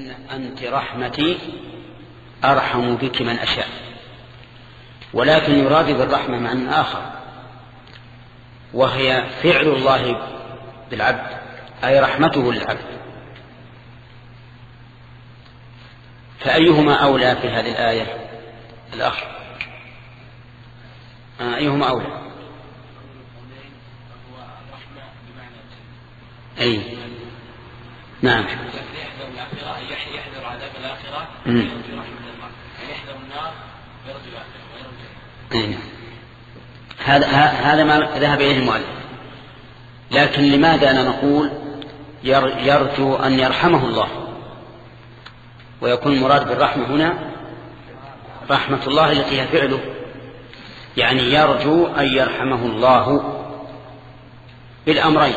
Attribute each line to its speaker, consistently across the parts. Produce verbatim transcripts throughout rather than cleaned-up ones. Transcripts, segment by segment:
Speaker 1: أن أنت رحمتي أرحم بك من أشاء، ولكن يراد بالرحمة معنى آخر، وهي فعل الله بالعبد، أي رحمته للعبد. فأيهما أولى في هذه الآية؟ الأخ آه أيهما أولى؟ أي نعم.
Speaker 2: يحذر عذاب الآخرة ويرجو رحمة الله، يحذر النار ويرجو الآخرة.
Speaker 1: هذا هذا ما ذهب إليه المؤلف. لكن لماذا أنا نقول يرجو أن يرحمه الله، ويكون المراد بالرحمة هنا رحمة الله التي هي فعله، يعني يرجو أن يرحمه الله بالأمرين،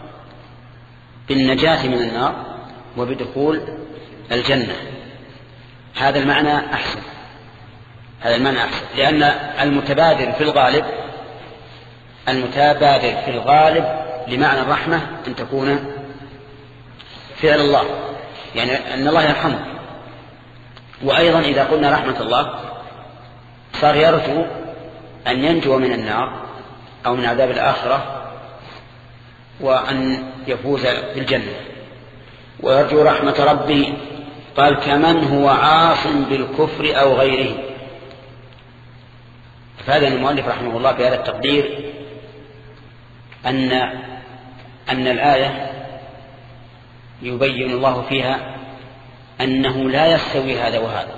Speaker 1: بالنجاة من النار وبدخول الجنة. هذا المعنى أحسن، هذا المعنى أحسن، لأن المتبادر في الغالب المتبادر في الغالب لمعنى الرحمة أن تكون فعل الله، يعني أن الله يرحمه. وأيضا إذا قلنا رحمة الله صار يرجو أن ينجو من النار أو من عذاب الآخرة وأن يفوز بالجنة. ويرجو رحمة ربه قال كمن هو عاص بالكفر أو غيره. فهذا المؤلف رحمه الله بهذا التقدير أن أن الآية يبين الله فيها أنه لا يستوي هذا وهذا.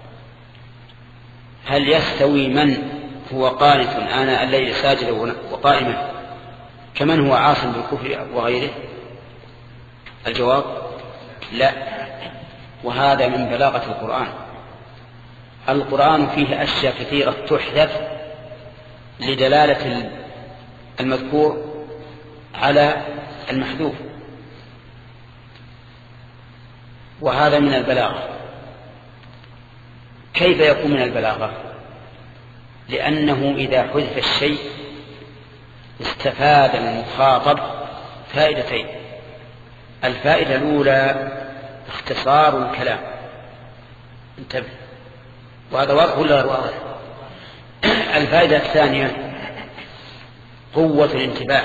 Speaker 1: هل يستوي من هو قانت آناء الليل ساجدا وقائما كمن هو عاص بالكفر وغيره؟ الجواب لا. وهذا من بلاغة القرآن. القرآن فيه أشياء كثيرة تحذف لدلالة المذكور على المحذوف، وهذا من البلاغة. كيف يكون من البلاغة؟ لأنه إذا حذف الشيء استفاد المخاطب فائدتين. الفائدة الأولى اختصار الكلام، انتبه، وهذا واضح ولا واضح؟ الفائدة الثانية قوة الانتباه،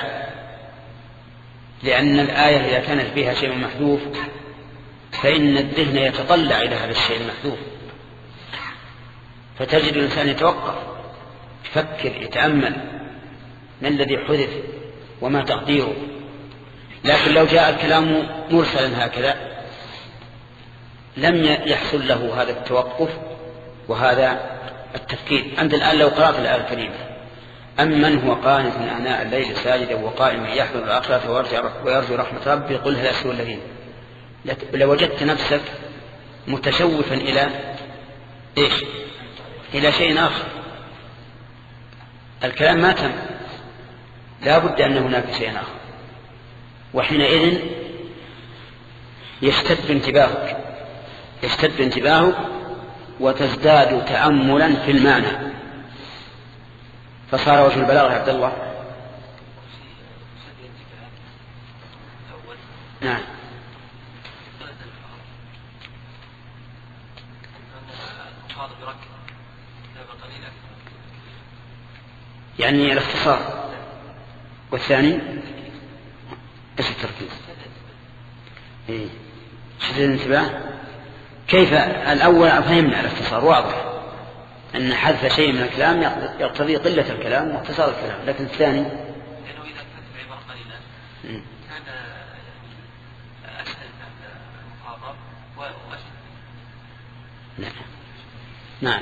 Speaker 1: لأن الآية إذا كانت فيها شيء محذوف فإن الذهن يتطلع إلى هذا الشيء المحذوف، فتجد الإنسان يتوقف يفكر يتأمل ما الذي حذف وما تقديره. لكن لو جاء الكلام مرسلا هكذا لم يحصل له هذا التوقف وهذا التفكير. أنت الآن لو قرأت الآية الكريمة أمن هو قانت من آناء الليل ساجدا وقائما يحذر الآخرة ويرجو رحمة ربه قل هل يستوي الذين، لوجدت نفسك متشوفا إلى إيش؟ إلى شيء آخر. الكلام ما تم، لا بد أن هناك شيء آخر، وحينئذ يشتد انتباهك يشتد انتباهك وتزداد تأملا في المعنى، فصار وجه البلاغة يا عبد الله. نعم. يعني الاختصار. والثاني ايش التركيز؟ ايه شديد الانتباه. كيف؟ الاول فهمنا الاختصار واضح ان حذف شيء من الكلام يقتضي قلة الكلام واختصار الكلام، لكن الثاني
Speaker 2: لانه اذا كانت العبارة قليلة كان اسهل المخاطب واسهل.
Speaker 1: نعم نعم.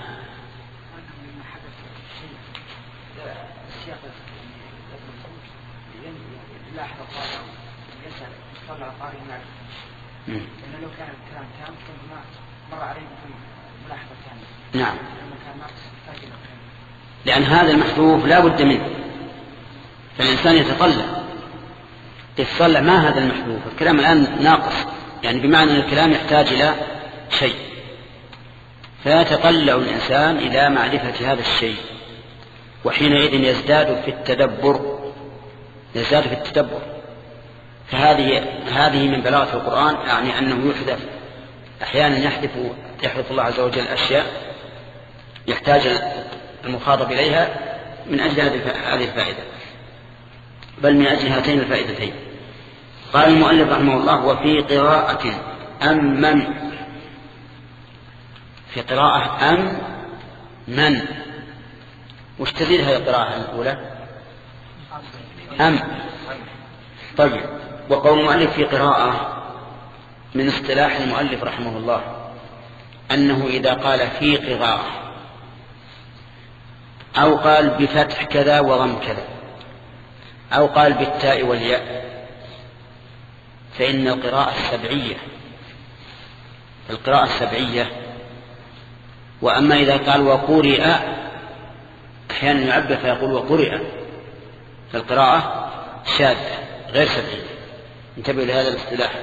Speaker 3: لاحظ القارئ يسأل يطلع القارئ معه، لأنه لو كان الكلام تام كنت ما مر عليه مثل ملاحظة ثانية.
Speaker 1: نعم.
Speaker 3: لما كان ناقص يحتاج إلى الكلام.
Speaker 1: لأن هذا المحذوف لا بد منه، فالإنسان يتطلع يتطلع ما هذا المحذوف، الكلام الآن ناقص، يعني بمعنى أن الكلام يحتاج إلى شيء، فيتطلع الإنسان إلى معرفة هذا الشيء، وحينئذ يزداد في التدبر يزداد في التدبر. فهذه هذه من بلاغة القرآن، يعني أنه يحذف أحيانا يحدث يحدث الله عز وجل أشياء يحتاج المخاطب إليها من أجل هذه الفائدة، بل من أجل هاتين الفائدتين. قال المؤلف رحمه الله: وفي قراءة أم من، في قراءة أم من، وش تزيد هذه القراءة الأولى؟ أم. طيب، وقول المؤلف في قراءة من اصطلاح المؤلف رحمه الله أنه إذا قال في قراءة أو قال بفتح كذا وضم كذا أو قال بالتاء والياء فإن القراءة السبعية القراءة السبعية. وأما إذا قال وقرئ، أحيانا يعبر فيقول وقرئ، فالقراءة شاذة غير سبعية. انتبهوا لهذا الاصطلاح.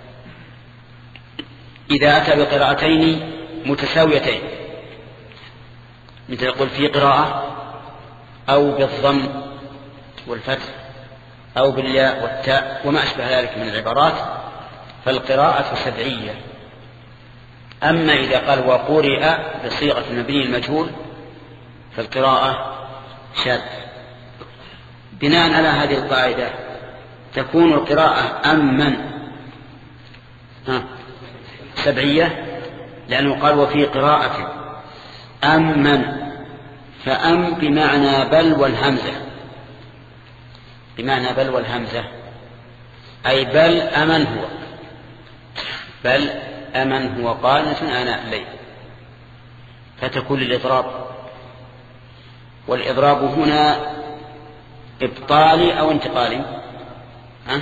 Speaker 1: إذا أتى بقراءتين متساويتين مثل يقول في قراءة أو بالضم والفتح أو بالياء والتاء وما أشبه ذلك من العبارات فالقراءة سبعية. أما إذا قال وقرئ بصيغة المبني المجهول فالقراءة شاذة. بناء على هذه القاعدة تكون القراءة أم من ها سبعية، لأنه قال وفي قراءة أم من، فأم بمعنى بل والهمزة، بمعنى بل والهمزة، أي بل أمن هو، بل أمن هو قانت آناء الليل، فتكون الإضراب. والإضراب هنا إبطالي أو انتقالي؟ ها؟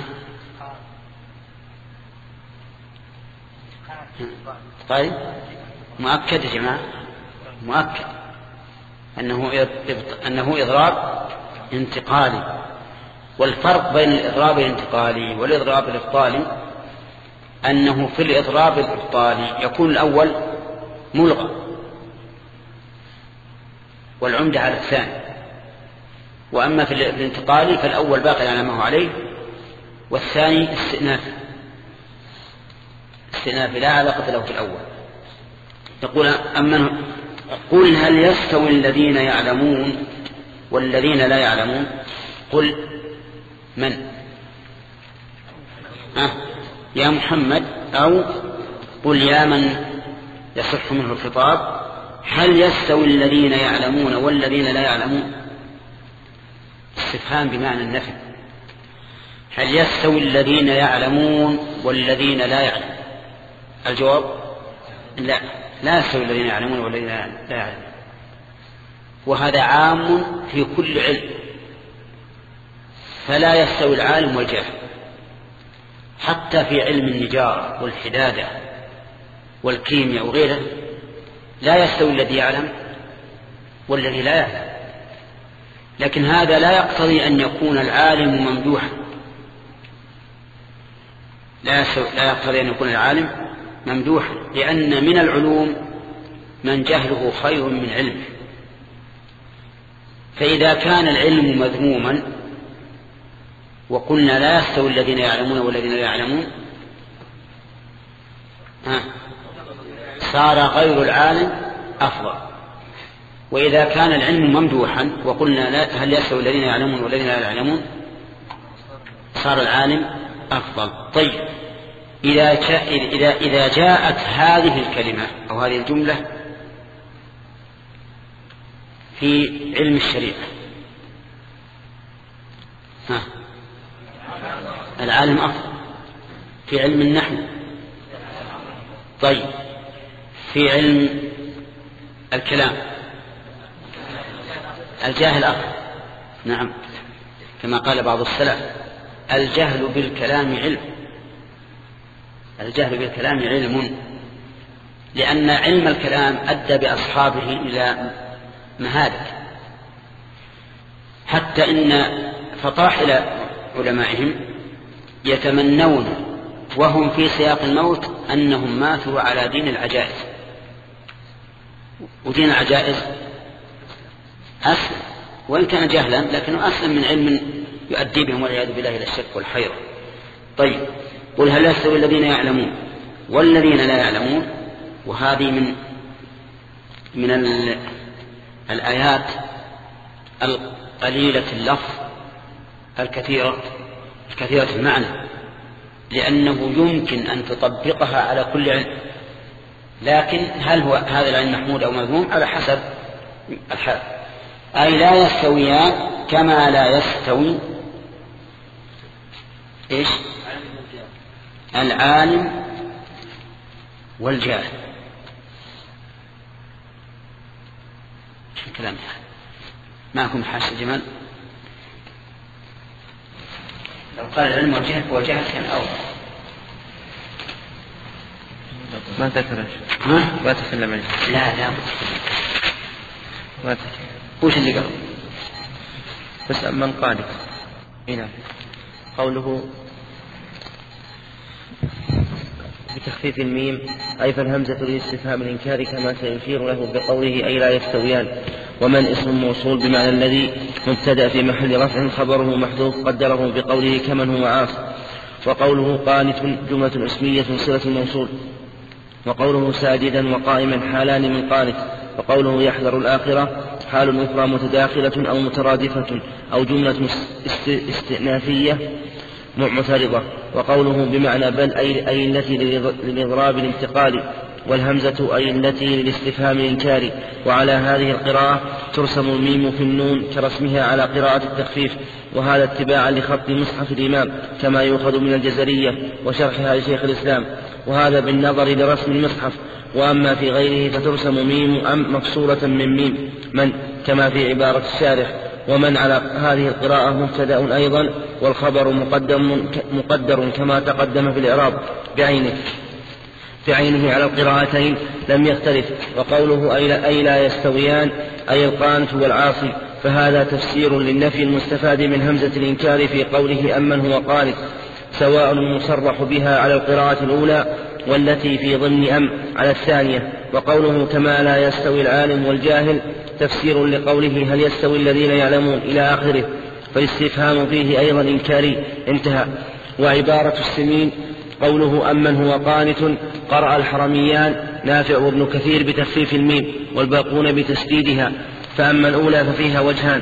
Speaker 1: طيب مؤكد يا جماعة، مؤكد أنه أنه إضراب انتقالي. والفرق بين الإضراب الانتقالي والإضراب الإبطالي أنه في الإضراب الإبطالي يكون الأول ملغى والعمدة على الثاني، وأما في الانتقالي فالأول باقي على ما هو عليه والثاني استئناف استئناف لا علاقة له في الأول. يقول أمن قل هل يستوي الذين يعلمون والذين لا يعلمون؟ قل من أه يا محمد، أو قل يا من يصح منه الخطاب هل يستوي الذين يعلمون والذين لا يعلمون؟ استفهام بمعنى النفي. هل يستوي الذين يعلمون والذين لا يعلمون؟ الجواب لا، لا يستوي الذين يعلمون والذين لا يعلمون. وهذا عام في كل علم، فلا يستوي العالم والجاهل. حتى في علم النجارة والحدادة والكيمياء وغيره لا يستوي الذي يعلم والذي لا يعلم. لكن هذا لا يقتضي أن يكون العالم ممدوحا، لا يقتضي أن يكون العالم ممدوحا، لأن من العلوم من جهله خير من علمه. فإذا كان العلم مذموما وقلنا لا يستوي الذين يعلمون والذين لا يعلمون ها صار غير العالم أفضل. وإذا كان العلم ممدوحا وقلنا لا هل يستوي الذين يعلمون والذين لا يعلمون صار العالم أفضل. طيب، إذا إذا إذا جاءت هذه الكلمة أو هذه الجملة في علم الشريعة ها العالم أفضل. في علم النحو طيب، في علم الكلام الجاهل أفضل. نعم، كما قال بعض السلف الجهل بالكلام علم، الجهل بالكلام علم، لأن علم الكلام أدى بأصحابه إلى مهالك، حتى إن فطاحل علمائهم يتمنون وهم في سياق الموت أنهم ماتوا على دين العجائز. ودين العجائز أسلم وإن كان جهلا، لكنه أسلم من علم يؤدي بهم والعياذ بالله إلى الشرك والحيرة. طيب، قل هل يستوي الذين يعلمون والذين لا يعلمون. وهذه من من الآيات القليلة اللفظ الكثيرة الكثيرة المعنى، لأنه يمكن أن تطبقها على كل علم، لكن هل هو هذا العلم محمود أو مذموم على حسب الحال. أي لا يستويان كما لا يستوي إيش العالم والجاهل. شو الكلام هذا؟ معكم حاشا جمال؟ لو قال العلم والجهل والجهل كان أول.
Speaker 4: ما تذكر ما تكلم عنه.
Speaker 1: لا لا
Speaker 4: ما تكلم.
Speaker 1: وش اللي قال؟
Speaker 4: بس من قال هنا قوله بتخفيف الميم أي فالهمزة للاستفهام الإنكار كما سيشير له بقوله أي لا يستويان. ومن اسم موصول بمعنى الذي مبتدأ في محل رفع خبره محذوف قدره بقوله كمن هو عاص. وقوله قانت جملة اسمية صلة الموصول. وقوله ساجدا وقائما حالان من قانت. وقوله يحذر الآخرة حال أخرى متداخلة أو مترادفة أو جملة استئنافية معترضة. وقوله بمعنى بل أي, أي التي للإضراب الانتقال، والهمزة أي التي للاستفهام الإنكار. وعلى هذه القراءة ترسم الميم في النون كرسمها على قراءة التخفيف، وهذا اتباعا لخط مصحف الإمام كما يؤخذ من الجزرية وشرحها لشيخ الإسلام، وهذا بالنظر لرسم المصحف. وأما في غيره فترسم ميم أم مفصولة من ميم من كما في عبارة الشارح. ومن على هذه القراءة مبتدأ أيضا، والخبر مقدم, مقدر كما تقدم في الإعراب بعينه بعينه على القراءتين لم يختلف. وقوله أي لا يستويان أي القانت والعاصي، فهذا تفسير للنفي المستفاد من همزة الإنكار في قوله أمن هو قانت، سواء المصرح بها على القراءة الأولى والتي في ضمن أم على الثانية. وقوله كما لا يستوي العالم والجاهل تفسير لقوله هل يستوي الذين يعلمون إلى آخره، فالاستفهام فيه أيضا إنكاري. انتهى. وعبارة السمين قوله أمن هو قانت قرأ الحرميان نافع وابن كثير بتخفيف الميم والباقون بتسديدها. فأما الأولى ففيها وجهان،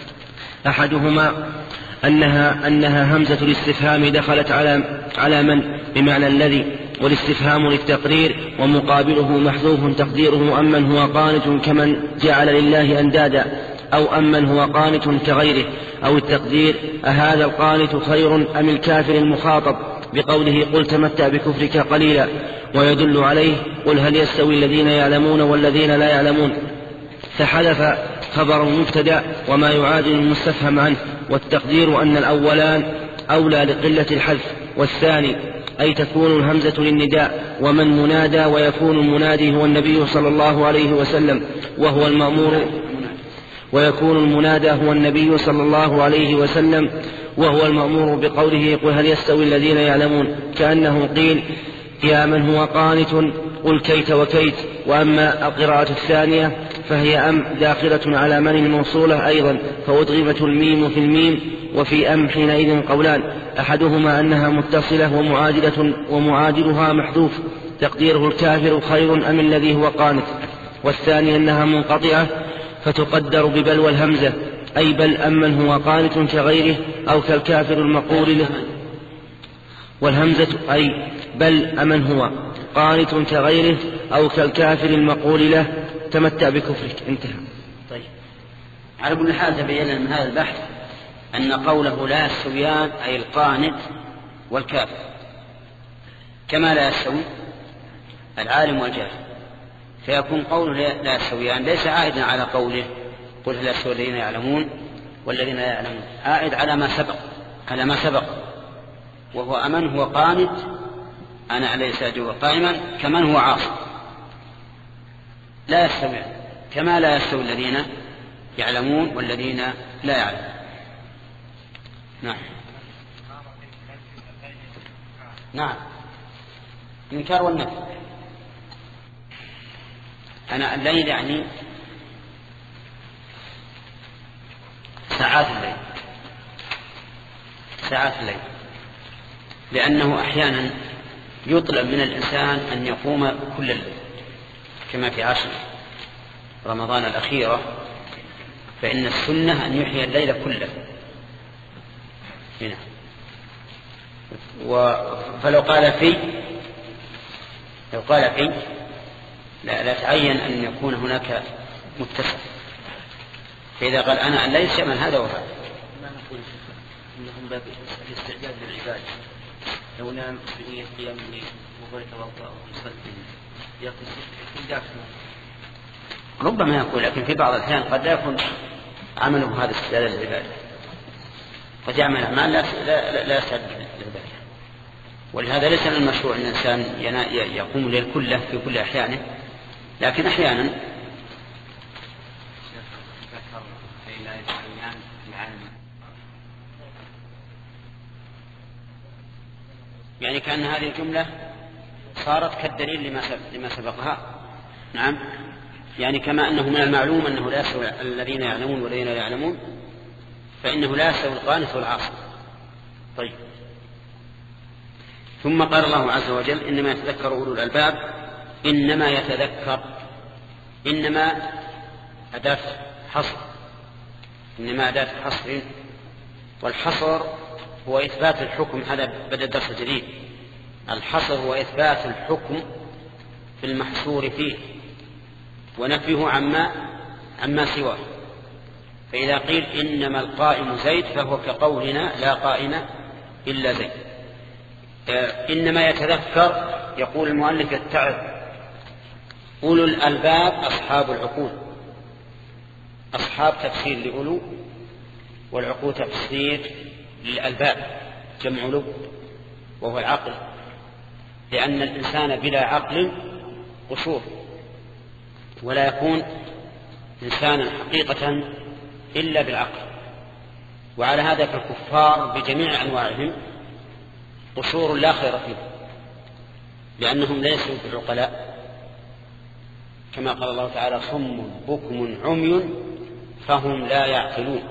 Speaker 4: أحدهما أنها, أنها همزة الاستفهام دخلت على, على من بمعنى الذي، والاستفهام للتقرير ومقابله محذوف تقديره أمن هو قانت كمن جعل لله أندادا، أو أمن هو قانت كغيره. أو التقدير أهذا القانت خير أم الكافر المخاطب بقوله قل تمتع بكفرك قليلا. ويدل عليه قل هل يستوي الذين يعلمون والذين لا يعلمون، فحذف خبر مبتدأ وما يعادل المستفهم عنه. والتقدير أن الأولان أولى لقلة الحذف، والثاني أي تكون الهمزة للنداء ومن منادى، ويكون المنادي هو النبي صلى الله عليه وسلم وهو المأمور ويكون المنادى هو النبي صلى الله عليه وسلم وهو المأمور بقوله قل هل يستوي الذين يعلمون، كأنه قيل يا من هو قانت قل كيت وكيت. وأما القراءة الثانية فهي أم داخلة على من الموصولة أيضا، فأدغمت الميم في الميم. وفي أم حينئذ قولان، أحدهما أنها متصلة ومعادلة ومعادلها محذوف تقديره الكافر خير أم الذي هو قانت، والثاني أنها منقطعة فتقدر ببل والهمزة، أي بل أمن هو قانت كغيره أو كالكافر المقول له، والهمزة أي بل أمن هو قانت كغيره أو كالكافر المقول له تمتع بكفرك. انتهى.
Speaker 1: طيب، على كل حال تبين من هذا البحث أن قوله لا يستويان أي القانت والكافر كما لا يستوي العالم والجاهل، فيكون قوله لا يستويان ليس عائدا على قوله قل لا يستوي الذين يعلمون والذين لا يعلمون، عائد على ما سبق على ما سبق وهو أمن هو قانت أنا عليه ساجد قائما كمن هو عاص. لا يستوي كما لا يستوي الذين يعلمون والذين لا يعلمون. نعم نعم إنكار والنفي. أنا الليل يعني ساعات الليل ساعات الليل لأنه أحيانا يطلب من الإنسان أن يقوم كل الليل كما في عشر رمضان الأخيرة، فإن السنة أن يحيي الليل كله هنا. فلو قال في لو قال في لا, لا تعين أن يكون هناك متسع، فإذا قال أنا الليل شمل هذا وهذا.
Speaker 4: ما نقول إنهم باب الاستعداد للعبادة، لو نام بنية قيام الليل وهو يتوضأ ويصلي يكون داخل.
Speaker 1: ربما يكون، لكن في بعض الأحيان قد لا يكون عمله هذا استعداد للعبادة، قد يعمل أعمال لا لا لا يستعد للعبادة. ولهذا ليس من المشروع أن الإنسان يقوم الليل كله في كل أحيانه، لكن أحيانا يعني كأن هذه الجملة صارت كالدليل لما سبقها. نعم، يعني كما أنه من المعلوم أنه لا يستوي الذين يعلمون والذين لا يعلمون، فإنه لا يستوي القانت والعاصي. طيب، ثم قال الله عز وجل إنما يتذكر أولو الألباب. إنما يتذكر، إنما أداة حصر، إنما أداة حصر، والحصر هو إثبات الحكم. هذا بدأ الدرس الجديد. الحصر هو إثبات الحكم في المحصور فيه ونفيه عما عما سواه. فإذا قيل إنما القائم زيد فهو كقولنا لا قائم إلا زيد. إنما يتذكر، يقول المؤلف يتعظ أولو الألباب أصحاب العقول. أصحاب تفسير لأولو، والعقول تفسير للألباب، جمع لب وهو العقل، لأن الإنسان بلا عقل قصور، ولا يكون إنسانا حقيقة إلا بالعقل. وعلى هذا فالكفار بجميع أنواعهم قصور لا خير فيه، لأنهم ليسوا بالعقلاء، كما قال الله تعالى صم بكم عمي فهم لا يعقلون.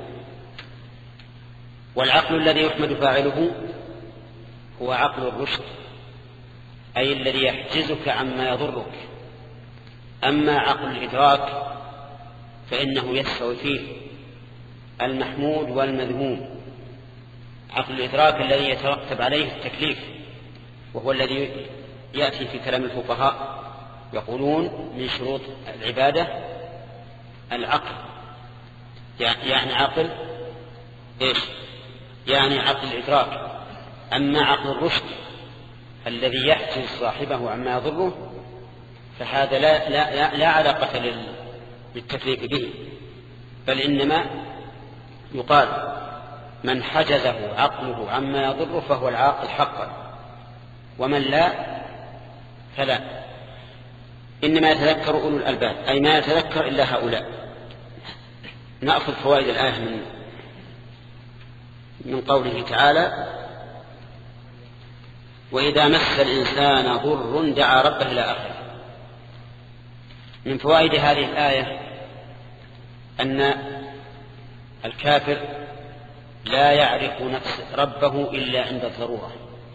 Speaker 1: والعقل الذي يحمد فاعله هو عقل الرشد، أي الذي يحجزك عما يضرك. أما عقل الإدراك فإنه يستوي فيه المحمود والمذموم. عقل الإدراك الذي يترتب عليه التكليف، وهو الذي يأتي في كلام الفقهاء يقولون من شروط العبادة العقل، يعني عقل إيش؟ يعني عقل الإدراك. أما عقل الرشد الذي يحجز صاحبه عما يضره فهذا لا, لا, لا علاقة للتكليف به، بل إنما يقال من حجزه عقله عما يضره فهو العاقل حقا، ومن لا فلا. إنما يتذكر أولو الألباب، أي ما يتذكر إلا هؤلاء. نأخذ فوائد الآية من من قوله تعالى وإذا مس الإنسان ضر دعا ربه إلى آخره. من فوائد هذه الآية أن الكافر لا يعرف نفس ربه إلا عند الضرورة،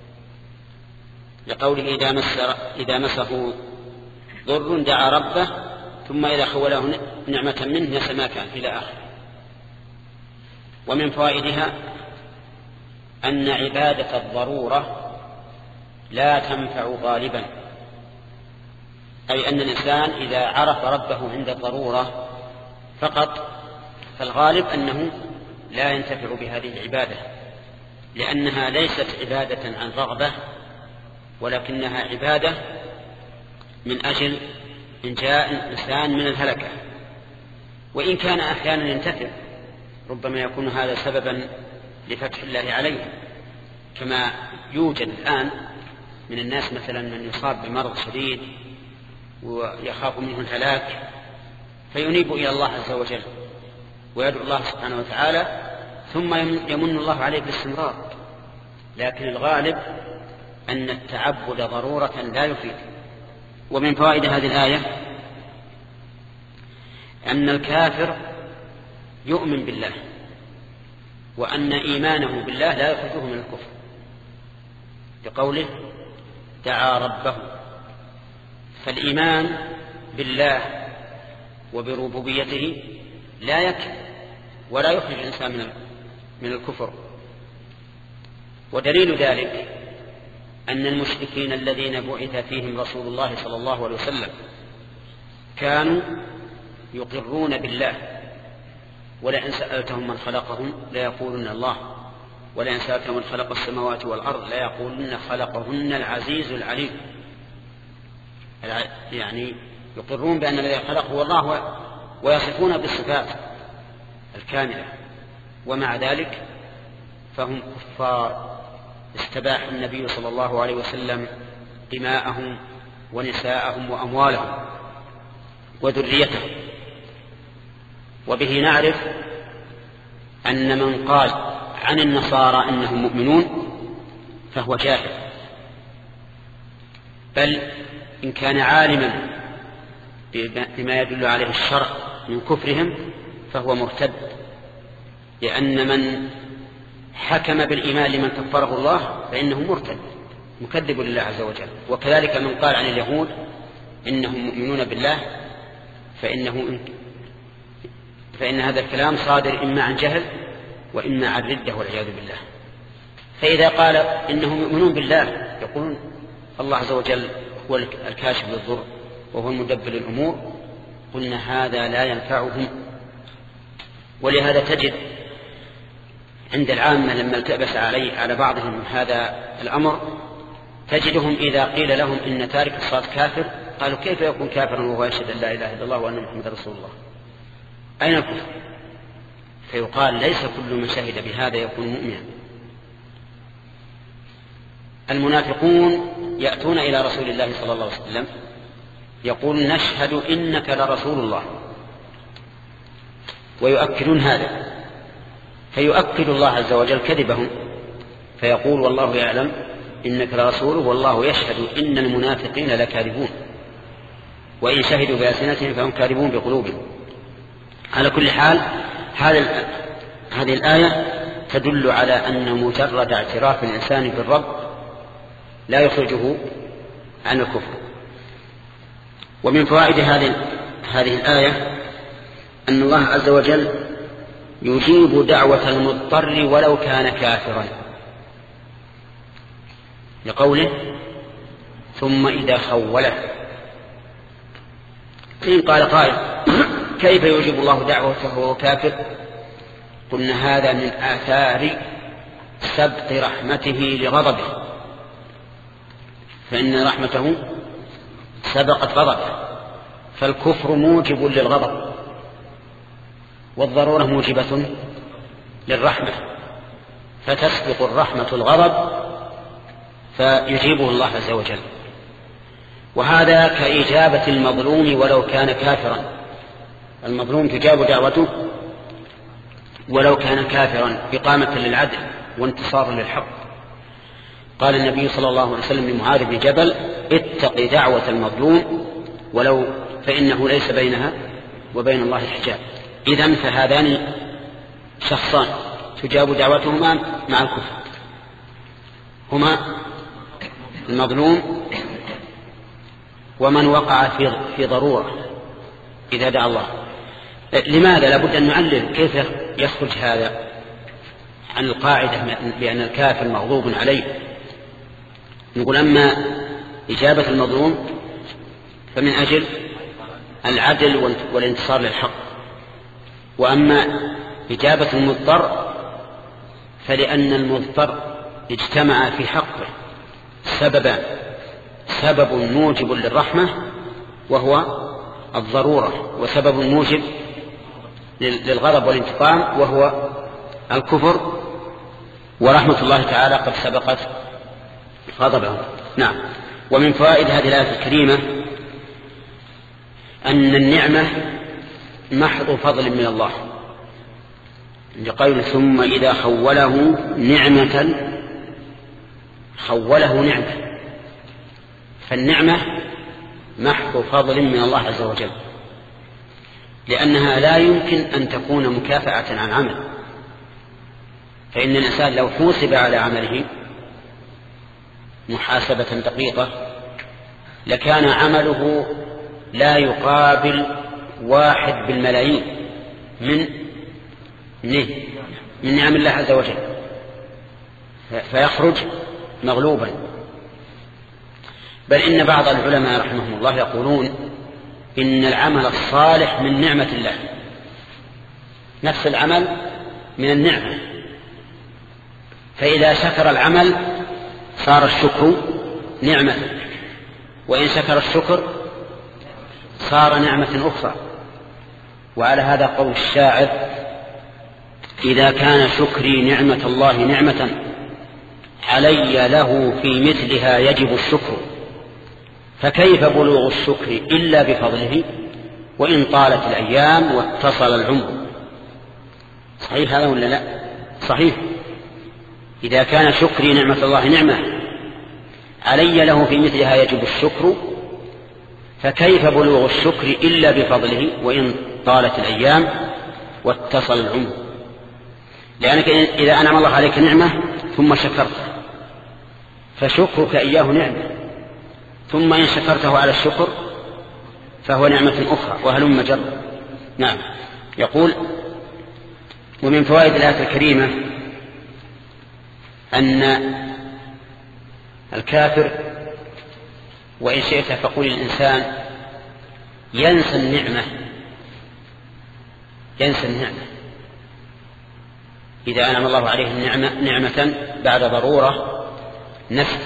Speaker 1: لقوله إذا مس إذا مسه ضر دعا ربه ثم إذا خوله نعمة منه نسى ما كان إلى آخره. ومن فوائدها أن عبادة الضرورة لا تنفع غالبا، أي أن الإنسان إذا عرف ربه عند الضرورة فقط فالغالب أنه لا ينتفع بهذه العبادة، لأنها ليست عبادة عن رغبة، ولكنها عبادة من أجل إنجاء الإنسان من الهلكة. وإن كان أحيانا ينتفع، ربما يكون هذا سببا لفتح الله عليه، كما يوجد الآن من الناس مثلا من يصاب بمرض شديد ويخاف منه الهلاك فينيب إلى الله عز وجل ويدعو الله سبحانه وتعالى، ثم يمن الله عليه بالاستمرار. لكن الغالب أن التعبد ضرورة لا يفيد. ومن فوائد هذه الآية أن الكافر يؤمن بالله، وأن إيمانه بالله لا يخرجه من الكفر، بقوله دعا ربه. فالإيمان بالله وبربوبيته لا يكفي ولا يخرج الإنسان من من الكفر. ودليل ذلك أن المشركين الذين بعث فيهم رسول الله صلى الله عليه وسلم كانوا يقرون بالله، ولئن سألتهم من خلقهم ليقولن الله، ولئن سألتهم من خلق السماوات والأرض ليقولن خلقهن العزيز العليم. يعني يقرون بأن الذي خلقه هو الله ويصفون بالصفات الكاملة، ومع ذلك فهم كفار. استباح النبي صلى الله عليه وسلم دماءهم ونساءهم وأموالهم وذريتهم. وبه نعرف أن من قال عن النصارى أنهم مؤمنون فهو جاهل، بل إن كان عالما بما يدل عليه الشرع من كفرهم فهو مرتد، لأن من حكم بالإيمان لمن كفره الله فإنه مرتد مكذب لله عز وجل. وكذلك من قال عن اليهود إنهم مؤمنون بالله فإنه فإن هذا الكلام صادر إما عن جهل وإما عن ردة والعياذ بالله. فإذا قال إنهم يؤمنون بالله يقولون الله عز وجل هو الكاشف للضر وهو المدبر الأمور، قلنا هذا لا ينفعهم. ولهذا تجد عند العامة لما التبس علي على بعضهم هذا الأمر تجدهم إذا قيل لهم إن تارك الصلاة كافر قالوا كيف يكون كافرا وهو يشهد أن لا إله إلا الله وأن محمد رسول الله؟ أين الكفر؟ فيقال ليس كل من شهد بهذا يكون مؤمنا. المنافقون يأتون إلى رسول الله صلى الله عليه وسلم يقول نشهد إنك لرسول الله، ويؤكدون هذا، فيؤكد الله عز وجل كذبهم فيقول والله يعلم إنك لرسوله والله يشهد إن المنافقين لكاذبون، وإن شهدوا بألسنتهم فهم كاذبون بقلوبهم. على كل حال هذه الآية تدل على أن مجرد اعتراف الإنسان بالرب لا يخرجه عن الكفر. ومن فوائد هذه هذه الآية أن الله عز وجل يجيب دعوة المضطر ولو كان كافرا، لقوله ثم إذا خوله. إن قال قائل كيف يجيب الله دعوته وهو كافر؟ قلنا هذا من آثار سبق رحمته لغضبه، فإن رحمته سبقت غضبه، فالكفر موجب للغضب والضرورة موجبة للرحمة، فتسبق الرحمة الغضب فيجيبه الله عز وجل. وهذا كإجابة المظلوم ولو كان كافرا، المظلوم تجاب دعوته ولو كان كافرا إقامة للعدل وانتصارا للحق. قال النبي صلى الله عليه وسلم لمعاذ بن جبل اتق دعوة المظلوم ولو فإنه ليس بينها وبين الله حجاب. إذن فهذان شخصان تجاب دعوتهما مع الكفر، هما المظلوم ومن وقع في في ضرورة إذا دعا الله. لماذا؟ لابد أن نعلل كيف يخرج هذا عن القاعدة بأن الكافر مغضوب عليه. نقول أما إجابة المظلوم فمن أجل العدل والانتصار للحق، وأما إجابة المضطر فلأن المضطر اجتمع في حقه سببان، سبب موجب للرحمة وهو الضرورة، وسبب موجب للغضب والانتقام وهو الكفر، ورحمة الله تعالى قد سبقت غضبه. نعم. ومن فوائد هذه الآية الكريمة أن النعمة محض فضل من الله، لقول ثم إذا خوله نعمة، خوله نعمة، فالنعمة محض فضل من الله عز وجل، لأنها لا يمكن أن تكون مكافأة عن عمل. فإن الإنسان لو حوسب على عمله محاسبة دقيقة لكان عمله لا يقابل واحد بالملايين من من نعم الله عز وجل، فيخرج مغلوبا. بل إن بعض العلماء رحمهم الله يقولون إن العمل الصالح من نعمة الله، نفس العمل من النعمة، فإذا شكر العمل صار الشكر نعمة، وإن شكر الشكر صار نعمة أخرى. وعلى هذا قول الشاعر: إذا كان شكري نعمة الله نعمة علي له في مثلها يجب الشكر، فكيف بلوغ الشكر إلا بفضله وإن طالت الأيام واتصل العمر. صحيح هذا ولا لا؟ صحيح. إذا كان شكري نعمة الله نعمة علي له في مثلها يجب الشكر، فكيف بلوغ الشكر إلا بفضله وإن طالت الأيام واتصل العمر. لأنك إذا أنعم الله عليك نعمة ثم شكرت فشكرك إياه نعمة، ثم إن شكرته على الشكر فهو نعمة أخرى، وهلم جر. نعم. يقول: ومن فوائد الآية الكريمة أن الكافر، وإن شئت فقل الإنسان، ينسى النعمة ينسى النعمة إذا أنعم الله عليه النعمة نعمة بعد ضرورة نسي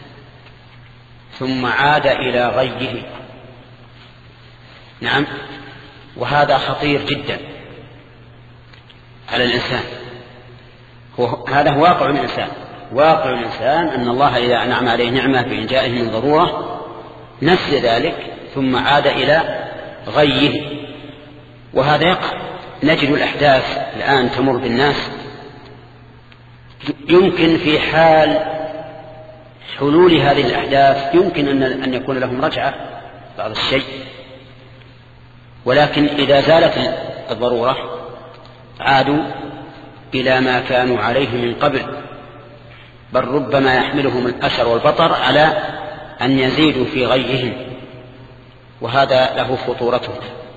Speaker 1: ثم عاد إلى غيه. نعم. وهذا خطير جدا على الإنسان. هو هذا هو واقع الإنسان. واقع الإنسان أن الله إذا أنعم عليه نعمة بإن جاءه من ضرورة نسي ذلك ثم عاد إلى غيه، وهذا يقع. نجد الأحداث الآن تمر بالناس، يمكن في حال حلول هذه الأحداث يمكن أن يكون لهم رجعة بعض الشيء، ولكن إذا زالت الضرورة عادوا إلى ما كانوا عليه من قبل، بل ربما يحملهم الأشر والبطر على أن يزيدوا في غيهم، وهذا له خطورته.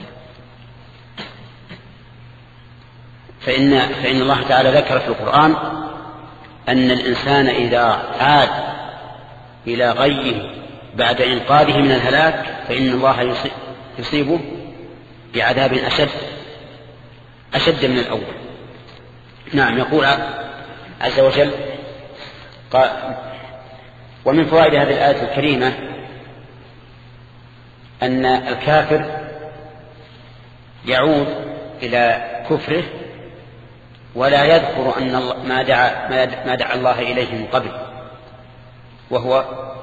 Speaker 1: فإن, فإن الله تعالى ذكر في القرآن أن الإنسان إذا عاد إلى غيه بعد إنقاذه من الهلاك فإن الله يصيبه بعذاب أشد أشد من الأول. نعم. يقول عز وجل: قال: ومن فوائد هذه الآية الكريمة أن الكافر يعود إلى كفره ولا يذكر أن ما دعا, ما دعا الله إليه من قبل، وهو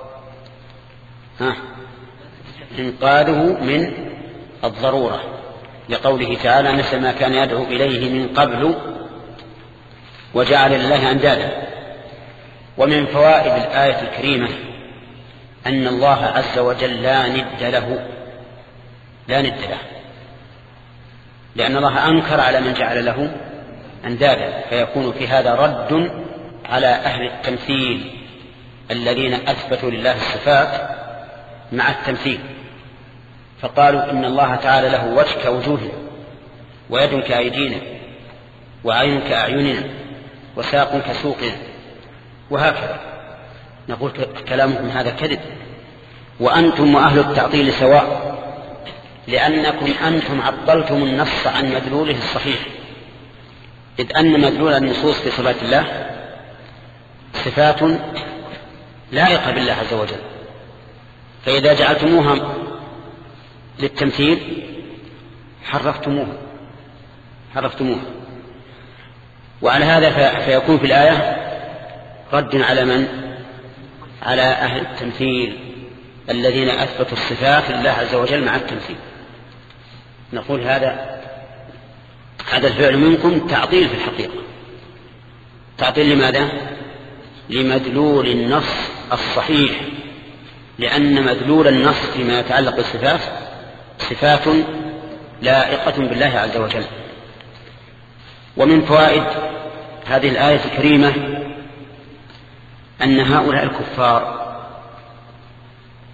Speaker 1: ها إنقاذه من الضرورة، لقوله تعالى: نسى ما كان يدعو إليه من قبل وجعل لله أندادا. ومن فوائد الآية الكريمة أن الله عز وجل لا ند له لا ند له لأن الله أنكر على من جعل له أندادا، فيكون في هذا رد على أهل التمثيل الذين أثبتوا لله الصفات مع التمثيل، فقالوا إن الله تعالى له وجه كوجوهنا ويد كأيدينا وعين كأعيننا وساق كسوقنا وهكذا. نقول كلامكم هذا كذب، وأنتم وأهل التعطيل سواء، لأنكم أنتم عطلتم النص عن مدلوله الصحيح، إذ أن مدلول النصوص في صفات الله صفات لائقة بالله عز وجل، فإذا جعلتموها للتمثيل حرفتموها حرفتموها وعلى هذا فيكون في الآية رد على من؟ على أهل التمثيل الذين أثبتوا الصفات لله عز وجل مع التمثيل. نقول هذا هذا الفعل منكم تعطيل في الحقيقة. تعطيل لماذا؟ لمدلول النص الصحيح، لأن مدلول النص فيما يتعلق بالصفات صفات لائقة بالله عز وجل. ومن فوائد هذه الآية الكريمة أن هؤلاء الكفار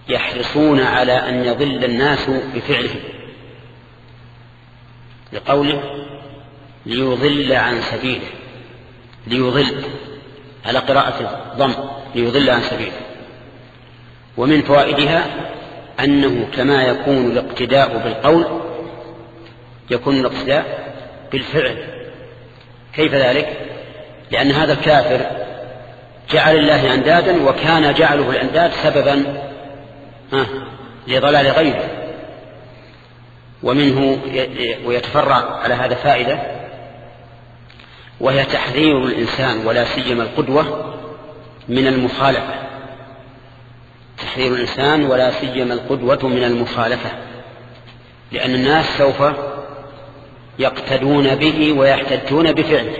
Speaker 1: يحرصون على أن يضل الناس بفعلهم، لقوله ليضل عن سبيله، ليضل على قراءة الضم، ليضل عن سبيله. ومن فوائدها أنه كما يكون الاقتداء بالقول يكون الاقتداء بالفعل. كيف ذلك؟ لأن هذا الكافر جعل الله أندادا، وكان جعله الأنداد سببا لضلال غيره. ومنه ويتفرع على هذا فائدة، وهي تحذير الإنسان ولا سيما القدوة من المخالفة، تحذير الإنسان ولا سيما القدوة من المخالفة، لأن الناس سوف يقتدون به ويحتجون بفعله.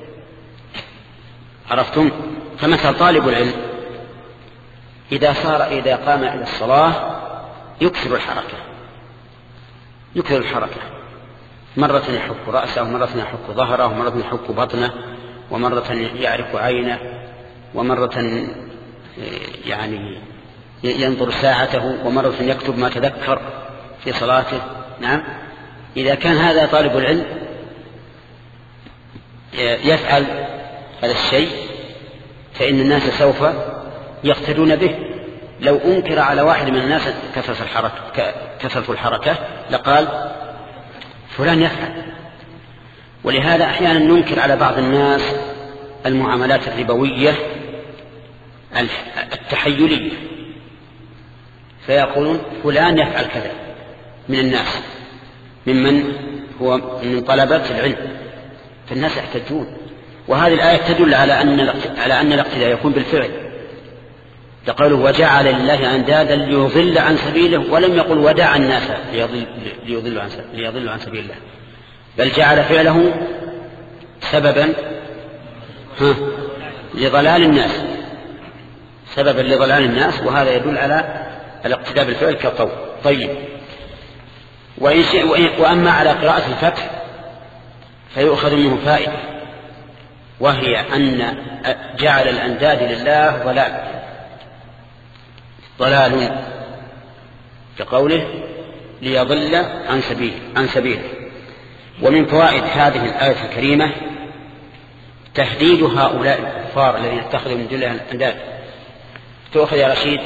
Speaker 1: عرفتم؟ فمثل طالب العلم إذا صار إذا قام إلى الصلاة يكثر الحركة، يكثر الحركة، مرة يحك رأسه، ومرة يحك ظهره، ومرة يحك بطنه، ومرة يعرف عينه، ومرة يعني ينظر ساعته، ومرة يكتب ما تذكر في صلاته. نعم، إذا كان هذا طالب العلم يفعل هذا الشيء فإن الناس سوف يقتدون به. لو أنكر على واحد من الناس كثرة الحركة, كثرة الحركة لقال فلان يفعل. ولهذا أحيانا ننكر على بعض الناس المعاملات الربوية التحيلية، فيقولون فلان يفعل كذا من الناس ممن هو من طلبة العلم، فالناس يحتجون. وهذه الآية تدل على أن على أن الاقتداء يكون بالفعل. تقول وجعل لله أندادا ليضل عن سبيله، ولم يقل ودع الناس ليضل عن ليضل عن سبيل الله، بل جعل فعله سببا ها لضلال الناس، سببا لضلال الناس، وهذا يدل على الاقتداء بالفعل كالقول. طيب، وإن شيء وأما على قراءة الفتح فيؤخذ منه فائدة، وهي أن جعل الأنداد لله ضلال ضلال كقوله ليضل عن سبيله عن سبيله. ومن فوائد هذه الآية الكريمة تهديد هؤلاء الكفار الذين اتخذوا من دون الله الأنداد. تؤخذ يا رشيد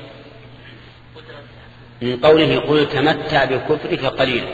Speaker 1: من قوله قل تمتع بكفرك قليلا،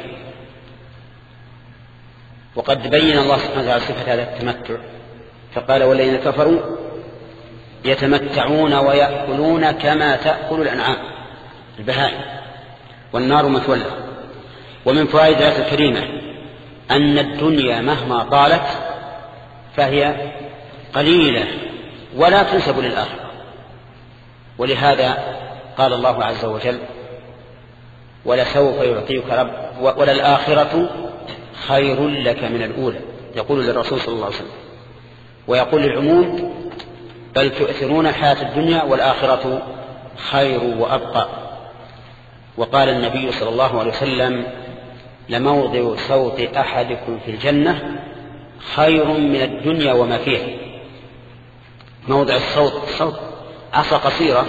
Speaker 1: وقد بين الله سبحانه وتعالى صفة هذا التمتع فقال والذين كفروا يتمتعون ويأكلون كما تأكل الأنعام البهائم والنار مثوى لهم. ومن فوائد الآية الكريمة أن الدنيا مهما طالت فهي قليلة ولا تنسب للآخرة، ولهذا قال الله عز وجل ولسوف يعطيك رب وللآخرة خير لك من الأولى، يقول للرسول صلى الله عليه وسلم، ويقول للعموم بل تؤثرون الحياة الدنيا والآخرة خير وأبقى. وقال النبي صلى الله عليه وسلم لموضع صوت أحدكم في الجنة خير من الدنيا وما فيها. موضع الصوت صوت عصا قصيرة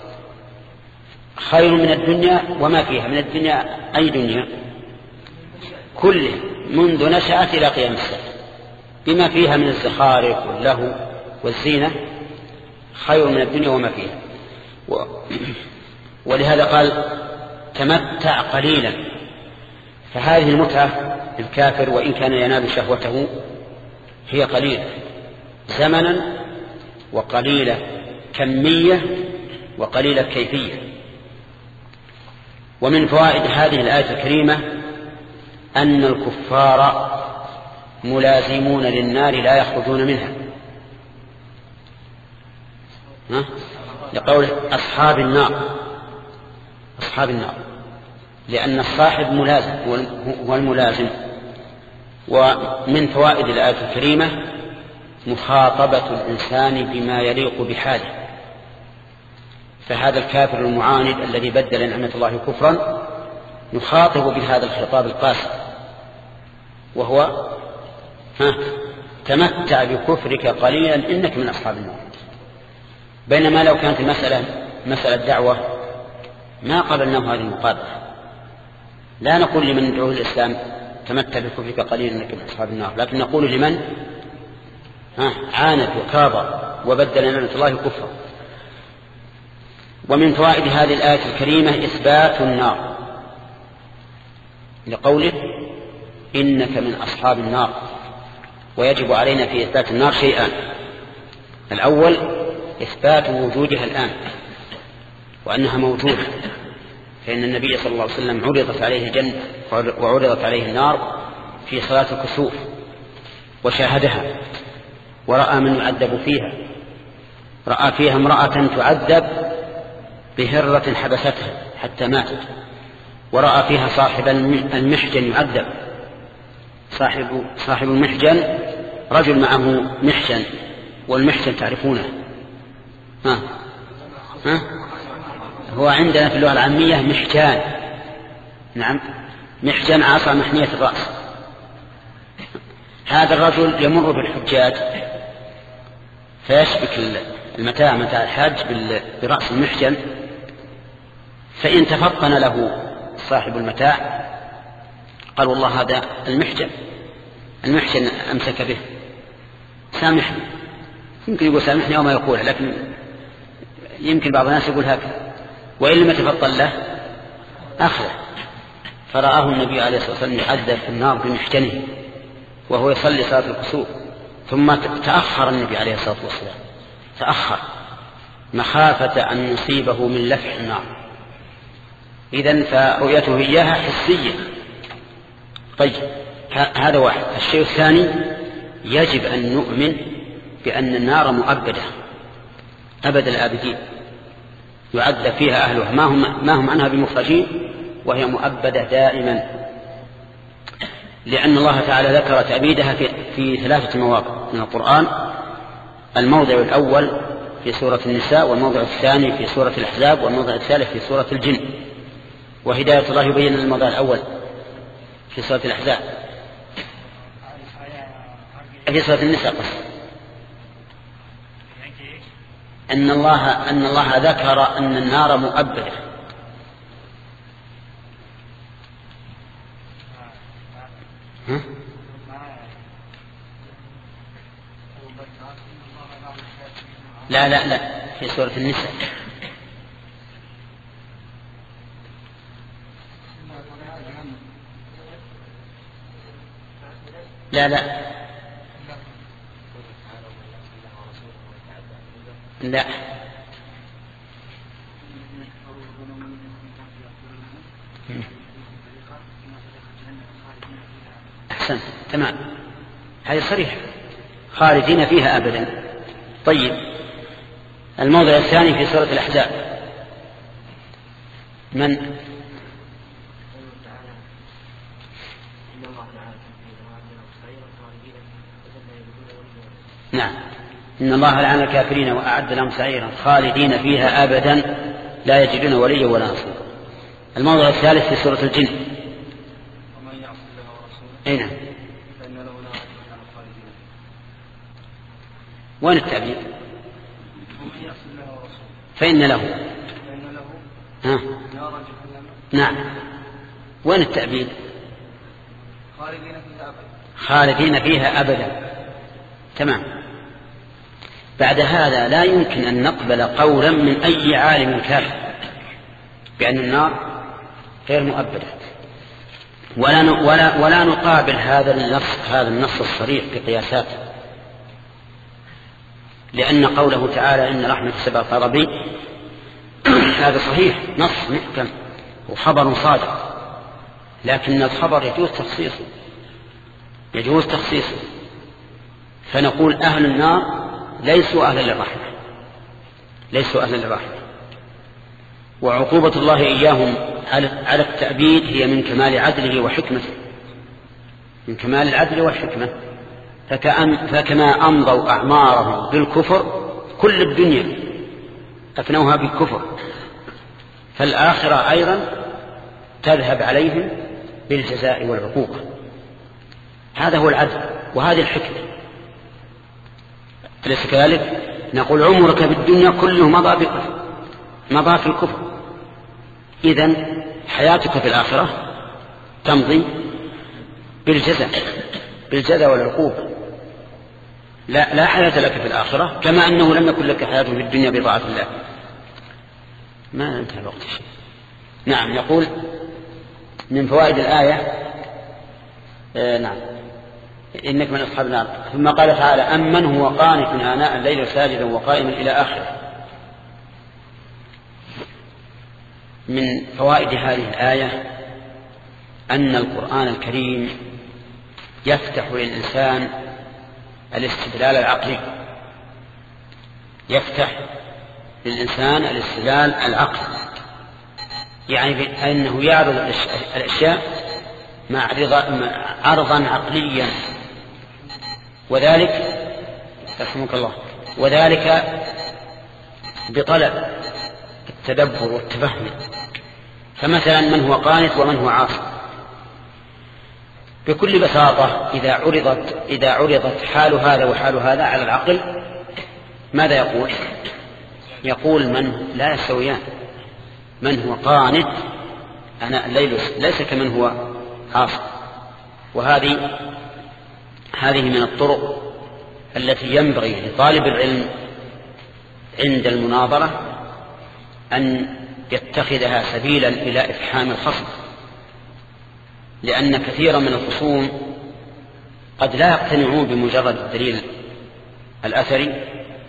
Speaker 1: خير من الدنيا وما فيها. من الدنيا أي دنيا؟ كله منذ نشأت إلى قيام الساعة بما فيها من الزخارف واللهو والزينة خير من الدنيا وما فيها. و... ولهذا قال تمتع قليلا. فهذه المتعة الكافر وإن كان ينال شهوته هي قليلة زمنا وقليلة كمية وقليلة كيفية. ومن فوائد هذه الآية الكريمة أن الكفار ملازمون للنار لا يخرجون منها، لقول أصحاب النار أصحاب النار، لأن الصاحب ملازم هو الملازم. ومن فوائد الآية الكريمة مخاطبة الإنسان بما يليق بحاله. فهذا الكافر المعاند الذي بدل نعمة الله كفرا نخاطب بهذا الخطاب القاسي، وهو ها تمتع بكفرك قليلا إنك من أصحاب النار. بينما لو كانت المسألة مسألة دعوة ما قبلناه هذه المقابلة. لا نقول لمن يدعوه الإسلام تمتع بكفرك قليلا إنك من أصحاب النار، لكن نقول لمن عاند وكابر وبدل نعمة الله كفرا. ومن فوائد هذه الآية الكريمة إثبات النار لقوله إنك من أصحاب النار. ويجب علينا في إثبات النار شيئان: الأول إثبات وجودها الآن وأنها موجودة، فإن النبي صلى الله عليه وسلم عرضت عليه الجنة وعرضت عليه النار في صلاة الكسوف وشاهدها ورأى من يعذب فيها، رأى فيها امرأة تعذب بهرة حبستها حتى ماتت، ورأى فيها صاحب المحجن يعذب. صاحب, صاحب المحجن رجل معه محجن، والمحجن تعرفونه ها؟ ها؟ هو عندنا في اللغة العامية محجان. نعم، محجن عصا محنية الرأس. هذا الرجل يمر بالحجاج فيشبك المتاع متاع الحاج برأس المحجن، فإن تفطن له صاحب المتاع قال والله هذا المحجن المحجن أمسك به، سامحني. يمكن يقول سامحني أو ما يقول، لكن يمكن بعض الناس يقول هكذا. وإن لم يتفطن له أخذه. فرآه النبي عليه الصلاة والسلام يعذب في النار بمحجنه وهو يصلي صلاة الكسوف، ثم تأخر النبي عليه الصلاة والسلام، تأخر مخافة أن يصيبه من لفح النار. إذن فرؤيته إياها حسية. طيب، هذا واحد. الشيء الثاني: يجب أن نؤمن بأن النار مؤبدة أبد الآبدين، يعذب فيها أهلها ما هم, ما هم عنها بمخرجين، وهي مؤبدة دائما، لأن الله تعالى ذكر تأبيدها في, في ثلاثة مواقع من القرآن: الموضع الأول في سورة النساء، والموضع الثاني في سورة الأحزاب، والموضع الثالث في سورة الجن. وهداية الله يبين الموضع الأول في سورة الأحزاب، في سورة النساء قصة أن الله أن الله ذكر أن النار مؤبدة. ها؟ لا لا لا في سورة النساء. لا لا لا أحسن، تمام، هذه صريحة، خالدين فيها أبدا. طيب، الموضع الثاني في سورة الأحزاب من نعم إن الله لعن الكافرين وأعد لهم سعيرا خالدين فيها أبدا لا يجدون وليا ولا نصيرا. الموضع الثالث في سورة الجن:
Speaker 2: ومن يعص الله ورسوله
Speaker 1: أين
Speaker 2: فإن له نار جهنم خالدين.
Speaker 1: وين التعبير؟
Speaker 2: ومن يعص الله ورسوله
Speaker 1: فإن له
Speaker 2: فإن له
Speaker 1: ها؟
Speaker 2: نار جهنم.
Speaker 1: نعم، وين التعبير؟
Speaker 2: خالدين فيها أبدا.
Speaker 1: خالدين فيها أبدا، تمام. بعد هذا لا يمكن أن نقبل قولا من أي عالم كافر بأن النار غير مؤبدة، ولا ولا ولا نقابل هذا النص هذا النص الصريح بقياسات، لأن قوله تعالى إن رحمة سبقت غضبي هذا صحيح، نص محكم وخبر صادق، لكن الخبر يجوز تخصيصه يجوز تخصيصه فنقول أهل النار ليسوا أهلا للرحمة، ليسوا أهلا للرحمة. وعقوبة الله إياهم على التأبيد هي من كمال عدله وحكمته، من كمال العدل والحكمة. فكما أمضوا أعمارهم بالكفر كل الدنيا أفنوها بالكفر، فالآخرة أيضا تذهب عليهم بالجزاء والعقوبة. هذا هو العدل وهذه الحكمة، أليس كذلك؟ نقول عمرك بالدنيا كله مضى بكفر، مضى في الكفر، إذن حياتك في الآخرة تمضي بالجزاء بالجزاء والعقوبة، لا لا حياة لك في الآخرة، كما أنه لم يكن لك حياة في الدنيا بطاعة الله. ما انتهى الوقت. نعم. يقول من فوائد الآية آه نعم إنك من أصحاب النار. ثم قال تعالى أمن هو قانت آناء الليل ساجدا وقائما إلى آخره. من فوائد هذه الآية أن القرآن الكريم يفتح للإنسان الاستدلال العقلي، يفتح للإنسان الاستدلال العقلي، يعني أنه يعرض الأشياء مع عرضا عقليا، وذلك رحمك الله وذلك بطلب التدبر والتفهم. فمثلا من هو قانت ومن هو عاصي بكل بساطة إذا عرضت إذا عرضت حال هذا وحال هذا على العقل ماذا يقول؟ يقول من لا يستويان. من هو قانت أنا الليل ليس كمن هو عاصي. وهذه هذه من الطرق التي ينبغي لطالب العلم عند المناظرة أن يتخذها سبيلا إلى إفحام الخصم، لأن كثيرا من الخصوم قد لا يقتنعون بمجرد الدليل الأثري،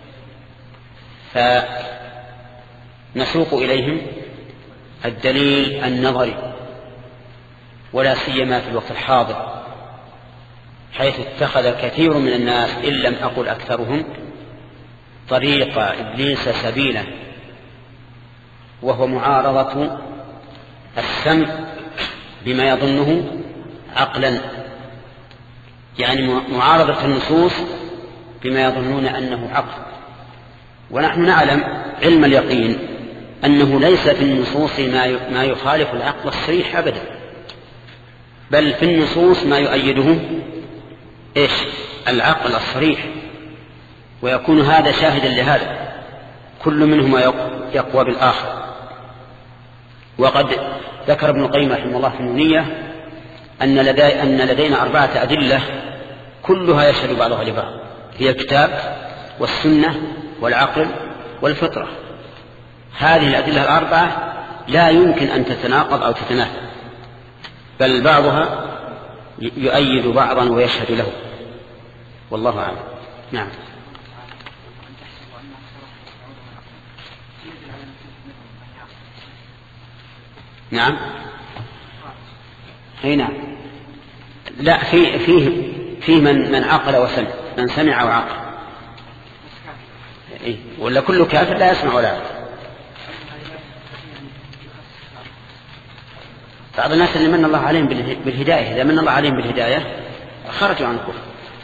Speaker 1: فنسوق إليهم الدليل النظري، ولا سيما في الوقت الحاضر حيث اتخذ كثير من الناس إن لم أقل أكثرهم طريق إبليس سبيلا، وهو معارضة السمع بما يظنه عقلا، يعني معارضة النصوص بما يظنون أنه عقل. ونحن نعلم علم اليقين أنه ليس في النصوص ما يخالف العقل الصريح أبدا، بل في النصوص ما يؤيده إيش؟ العقل الصريح، ويكون هذا شاهدا لهذا، كل منهما يقوى بالآخر. وقد ذكر ابن القيم رحمه الله في النونية أن, لدي أن لدينا أربعة أدلة كلها يشهد بعضها لبعض، هي الكتاب والسنة والعقل والفطرة. هذه الأدلة الأربعة لا يمكن أن تتناقض أو تتنافى، بل بعضها يؤيد بعضا ويشهد له، والله أعلم. نعم. نعم. أي نعم. لا في فيه فيه من من عقل وسمع، من سمع وعقل. إيه؟ ولا كل كافر لا يسمع ولا يعقل. بعض الناس اللي من الله عليهم بالهداية، إذا من الله عليهم بالهداية خرجوا عن الكفر.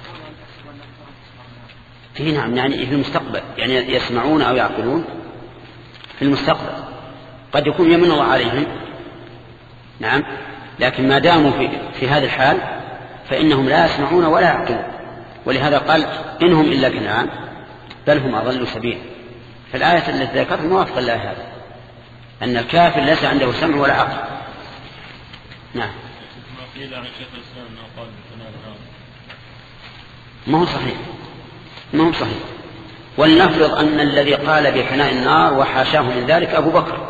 Speaker 1: في نعم، يعني في المستقبل، يعني يسمعون أو يعقلون في المستقبل، قد يكون يمن الله عليهم نعم، لكن ما داموا في, في هذه الحال فإنهم لا يسمعون ولا يعقلون. ولهذا قال إنهم إلا كنعان بل هم أضلوا سبيلا. فالآية التي ذكرت موافقة لها هذا، أن الكافر ليس عنده سمع ولا عقل. نعم.
Speaker 5: ما قيل عن شيخ الإسلام أنه قال بفناء النار
Speaker 1: ما هو صحيح، ما هو صحيح. ولنفرض أن الذي قال بفناء النار وحاشاه من ذلك أبو بكر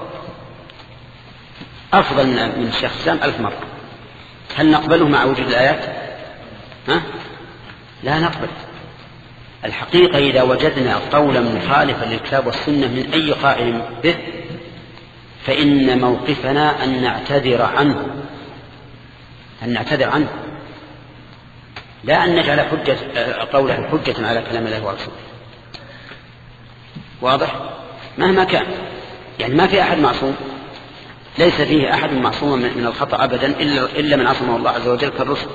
Speaker 1: أفضل من الشيخ الإسلام ألف مرة، هل نقبله مع وجود الآيات؟ ها؟ لا نقبل. الحقيقة إذا وجدنا قولا مخالفا للكتاب والسنة من أي قائل به فإن موقفنا أن نعتذر عنه، أن نعتذر عنه، لا أن نجعل حجة قوله حجة على كلام الله ورسوله. واضح؟ مهما كان، يعني ما في أحد معصوم، ليس فيه أحد معصوم من الخطأ أبدا إلا من عصمه الله عز وجل كالرسل.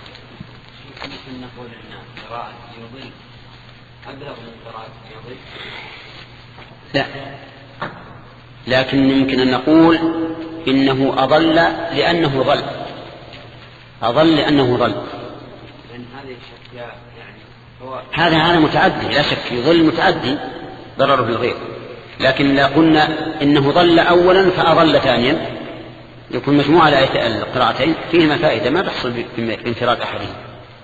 Speaker 1: لا، لكن يمكن أن نقول إنه أضل لأنه ضل، أضل لأنه ضل. هذا هذا متعدي لا شك، يضل متعدي ضرره بالغير. لكن لا قلنا إنه ضل أولا فأضل ثانيا، يكون مجموعة القراءتين فيهما فائدة ما تحصل بانفراد أحدهم.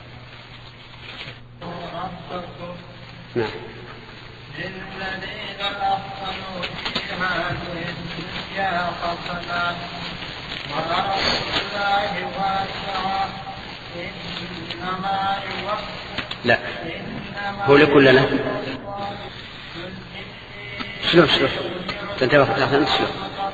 Speaker 1: نعم.
Speaker 6: للذين أحسنوا في هذه الدنيا حسنة وأرض الله واسعة إنما يوفى.
Speaker 1: لا هو لكل لنا شلون شلون تنتبه الأحسن شلون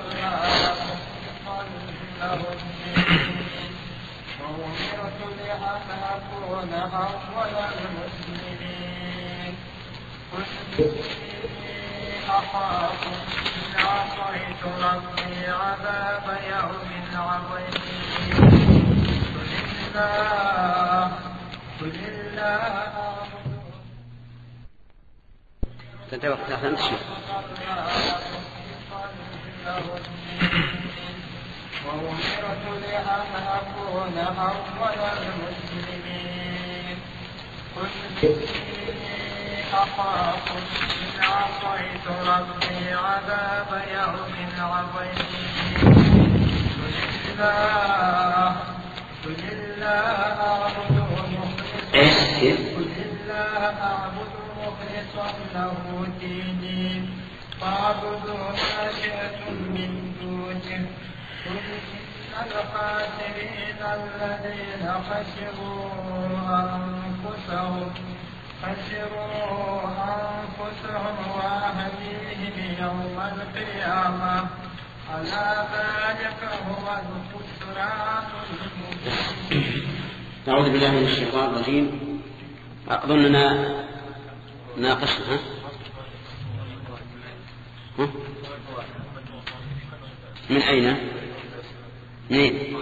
Speaker 6: أخاف إن عصيت ربي عذاب يوم عظيم. قل الله قل الله
Speaker 1: تنتبه الأحسن شلون
Speaker 6: وأمرت لأن أكون أول المسلمين. قل أخاف إن عصيت ربي عذاب يوم عظيم. قل الله قل الله أعبد مخلصا قل الله أعبد مخلصا له ديني فاعبدوا ما شئتم من دونه. قل إن الخاسرين الذين خسروا أنفسهم خسروا أنفسهم وأهليهم يوم القيامة ألا ذلك هو الخسران المبين.
Speaker 1: أعوذ بالله من الشيطان الرجيم. أظننا ناقشنا ها؟ من أين؟ منين؟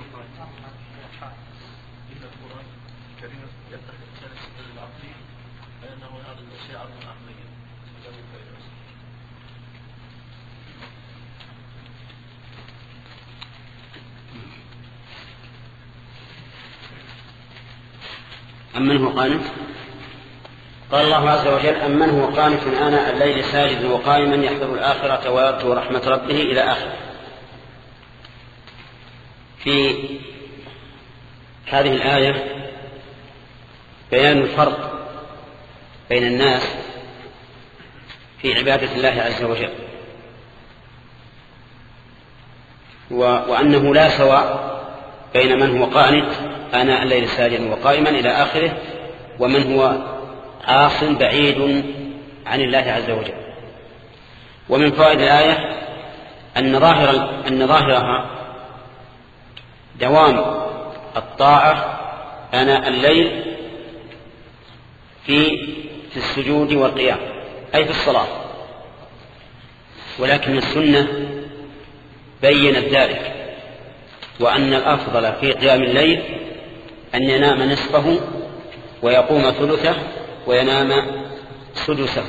Speaker 1: أمن هو قانت؟ قال الله عز وجل: أمن هو قانت آناء الليل ساجدا وقائما يحذر الآخرة ويرجو رحمة ربه إلى آخره. في هذه الآية بيان الفرق بين الناس في عبادة الله عز وجل، وأنه لا سواء بين من هو قانت آناء الليل ساجدا وقائما إلى آخره ومن هو عاص بعيد عن الله عز وجل. ومن فوائد الآية أن ظاهر أن ظاهرها دوام الطاعة آناء الليل في في السجود والقيام، أي في الصلاة، ولكن السنة بينت ذلك، وأن الأفضل في قيام الليل أن ينام نصفه ويقوم ثلثه وينام سدسه.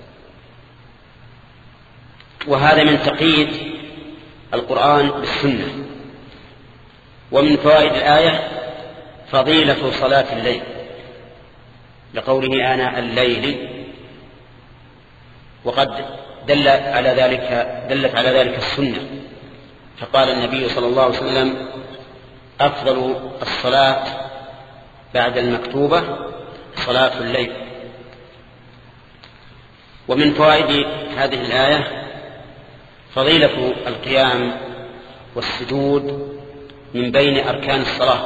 Speaker 1: وهذا من تقييد القرآن بالسنة. ومن فوائد الآية فضيلة صلاة الليل لقوله آناء الليل، وقد دل على ذلك دلت على ذلك السنة، فقال النبي صلى الله عليه وسلم: أفضل الصلاة بعد المكتوبة صلاة الليل. ومن فوائد هذه الآية فضيلة القيام والسجود من بين أركان الصلاة،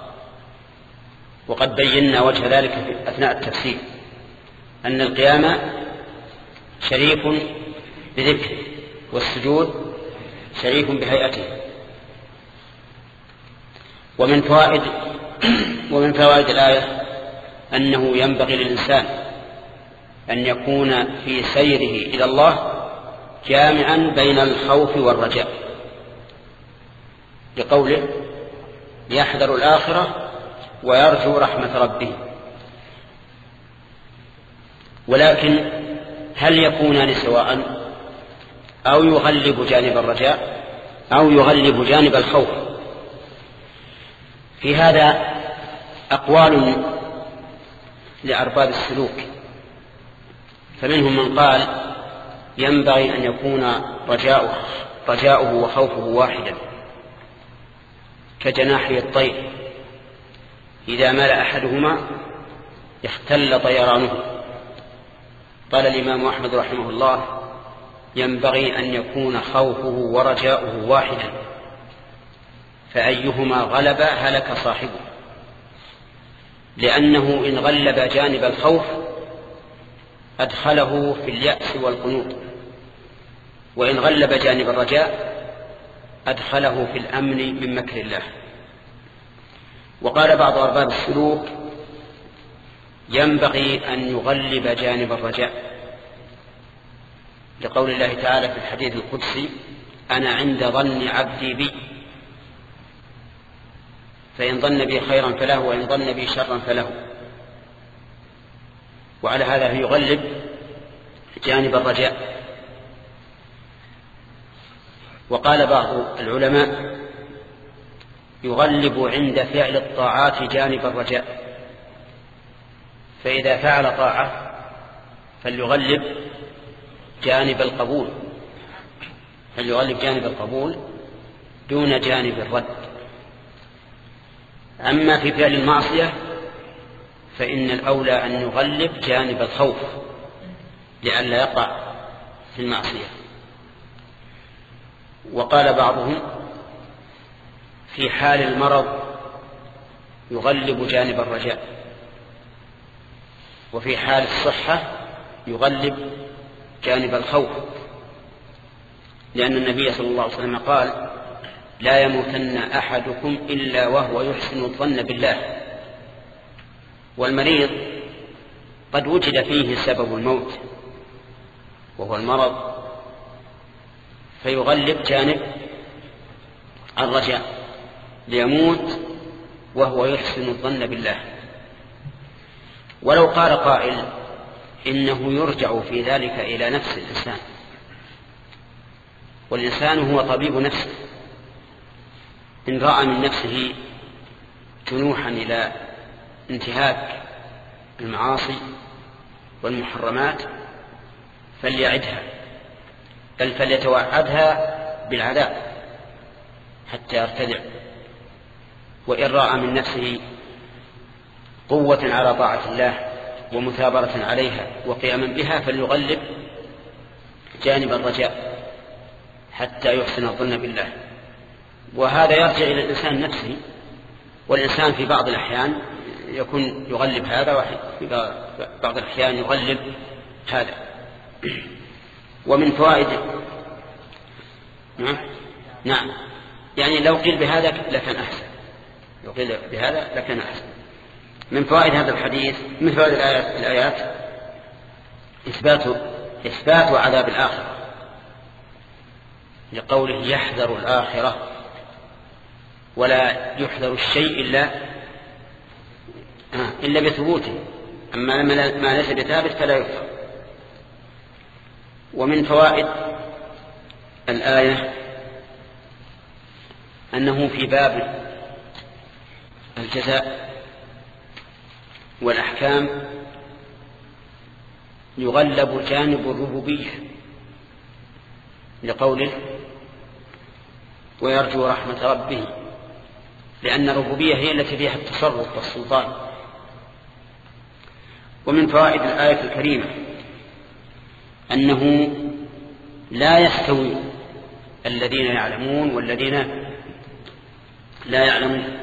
Speaker 1: وقد بينا وجه ذلك في أثناء التفسير، أن القيام شريف بذكره والسجود شريف بهيئته. ومن فوائد ومن فوائد الآية أنه ينبغي للإنسان أن يكون في سيره إلى الله جامعا بين الخوف والرجاء، لقوله: يحذر الآخرة ويرجو رحمة ربه. ولكن هل يكونان سواء أو يغلب جانب الرجاء أو يغلب جانب الخوف؟ في هذا أقوال لأرباب السلوك، فمنهم من قال ينبغي أن يكون رجاؤه, رجاؤه وخوفه واحدا كجناحي الطير، إذا مال أحدهما اختل طيرانه. قال الإمام أحمد رحمه الله: ينبغي أن يكون خوفه ورجاؤه واحدا، فأيهما غلب هلك صاحبه، لأنه إن غلب جانب الخوف أدخله في اليأس والقنوط، وإن غلب جانب الرجاء أدخله في الأمن من مكر الله. وقال بعض أرباب السلوك: ينبغي أن يغلب جانب الرجاء، لقول الله تعالى في الحديث القدسي: أنا عند ظن عبدي بي، فإن ظن بي خيرا فله وإن ظن بي شرا فله. وعلى هذا يغلب جانب الرجاء. وقال بعض العلماء: يغلب عند فعل الطاعات جانب الرجاء، فإذا فعل طاعة فليغلب جانب القبول، فليغلب جانب القبول دون جانب الرد. أما في فعل المعصية فإن الأولى أن يغلب جانب الخوف لئلا يقع في المعصية. وقال بعضهم: في حال المرض يغلب جانب الرجاء، وفي حال الصحة يغلب جانب الخوف، لأن النبي صلى الله عليه وسلم قال: لا يموتن أحدكم إلا وهو يحسن الظن بالله. والمريض قد وجد فيه سبب الموت وهو المرض، فيغلب جانب الرجاء ليموت وهو يحسن الظن بالله. ولو قال قائل إنه يرجع في ذلك إلى نفس الإنسان، والإنسان هو طبيب نفسه، إن رأى من نفسه جنوحا إلى انتهاك المعاصي والمحرمات فليعدها، بل فليتوعدها بالعذاب حتى يرتدع. وإن رأى من نفسه قوة على طاعة الله ومثابرة عليها وقياما بها فليغلب جانب الرجاء حتى يحسن الظن بالله. وهذا يرجع إلى الإنسان نفسه، والإنسان في بعض الأحيان يكون يغلب هذا وفي بعض الأحيان يغلب هذا. ومن فوائد نعم يعني لو قيل بهذا لكان أحسن، لو قيل بهذا لكان أحسن. من فوائد هذا الحديث من فوائد الآيات, الآيات إثبات إثبات عذاب الآخرة، لقوله يحذر الآخرة، ولا يحذر الشيء إلا إلا بثبوته، أما ما ليس بثابت فلا يحذر. ومن فوائد الآية أنه في باب الجزاء والأحكام يغلب جانب الربوبية، لقوله ويرجو رحمة ربه، لأن الربوبية هي التي فيها التصرف والسلطان. ومن فوائد الآية الكريمة أنه لا يستوي الذين يعلمون والذين لا يعلمون،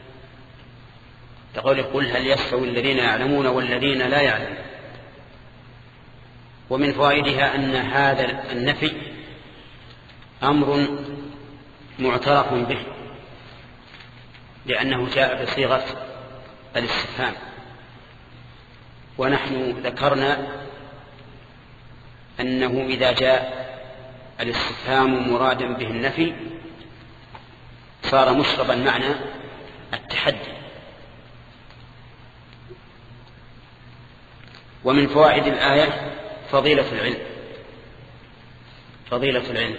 Speaker 1: تقول قل هل يستوي الذين يعلمون والذين لا يعلمون. ومن فوائدها أن هذا النفي أمر معترف به، لأنه جاء بصيغة الاستفهام، ونحن ذكرنا أنه إذا جاء الاستفهام مرادا به النفي صار مشربا معنى التحدي. ومن فوائد الآية فضيلة العلم، فضيلة العلم،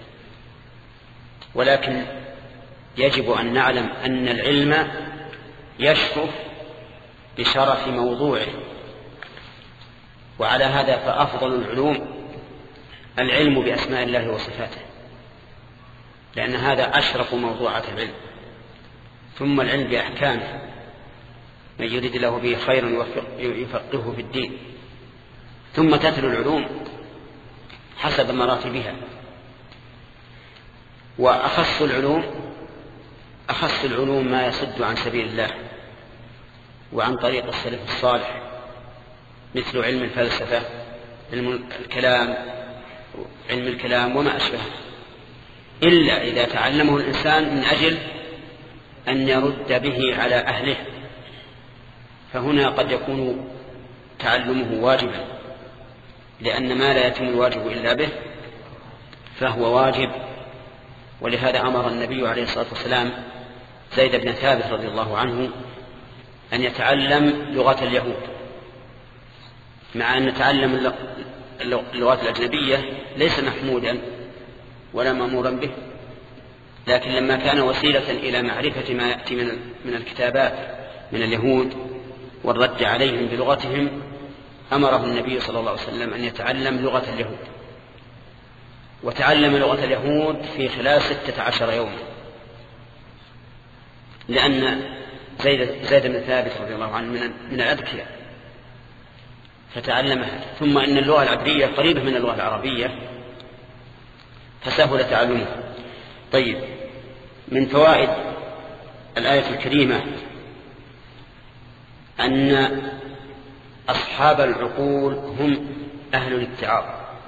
Speaker 1: ولكن يجب أن نعلم أن العلم يشرف بشرف موضوعه، وعلى هذا فأفضل العلوم العلم بأسماء الله وصفاته، لأن هذا أشرف موضوعات العلم، ثم العلم بأحكامه، من يريد له به خيرا يفقهه في الدين، ثم تتلو العلوم حسب مراتبها. وأخص العلوم أخص العلوم ما يصد عن سبيل الله وعن طريق السلف الصالح، مثل علم الفلسفة، علم الكلام، علم الكلام وما أشبهه، إلا إذا تعلمه الإنسان من أجل أن يرد به على أهله، فهنا قد يكون تعلمه واجبا، لأن ما لا يتم الواجب إلا به فهو واجب. ولهذا أمر النبي عليه الصلاة والسلام زيد بن ثابت رضي الله عنه أن يتعلم لغة اليهود، مع أن تعلم اللغات الأجنبية ليس محمودا ولا مأمورا به، لكن لما كان وسيلة إلى معرفة ما يأتي من الكتابات من اليهود والرد عليهم بلغتهم، أمره النبي صلى الله عليه وسلم أن يتعلم لغة اليهود. وتعلم لغة اليهود في خلال ستة عشر يوما، لأن زيد, زيد بن ثابت رضي الله عنه من الأذكياء فتعلمها. ثم إن اللغة العبرية قريبة من اللغة العربية فسهل تعلمها. طيب، من فوائد الآية الكريمة أن أصحاب العقول هم أهل الاتعاظ،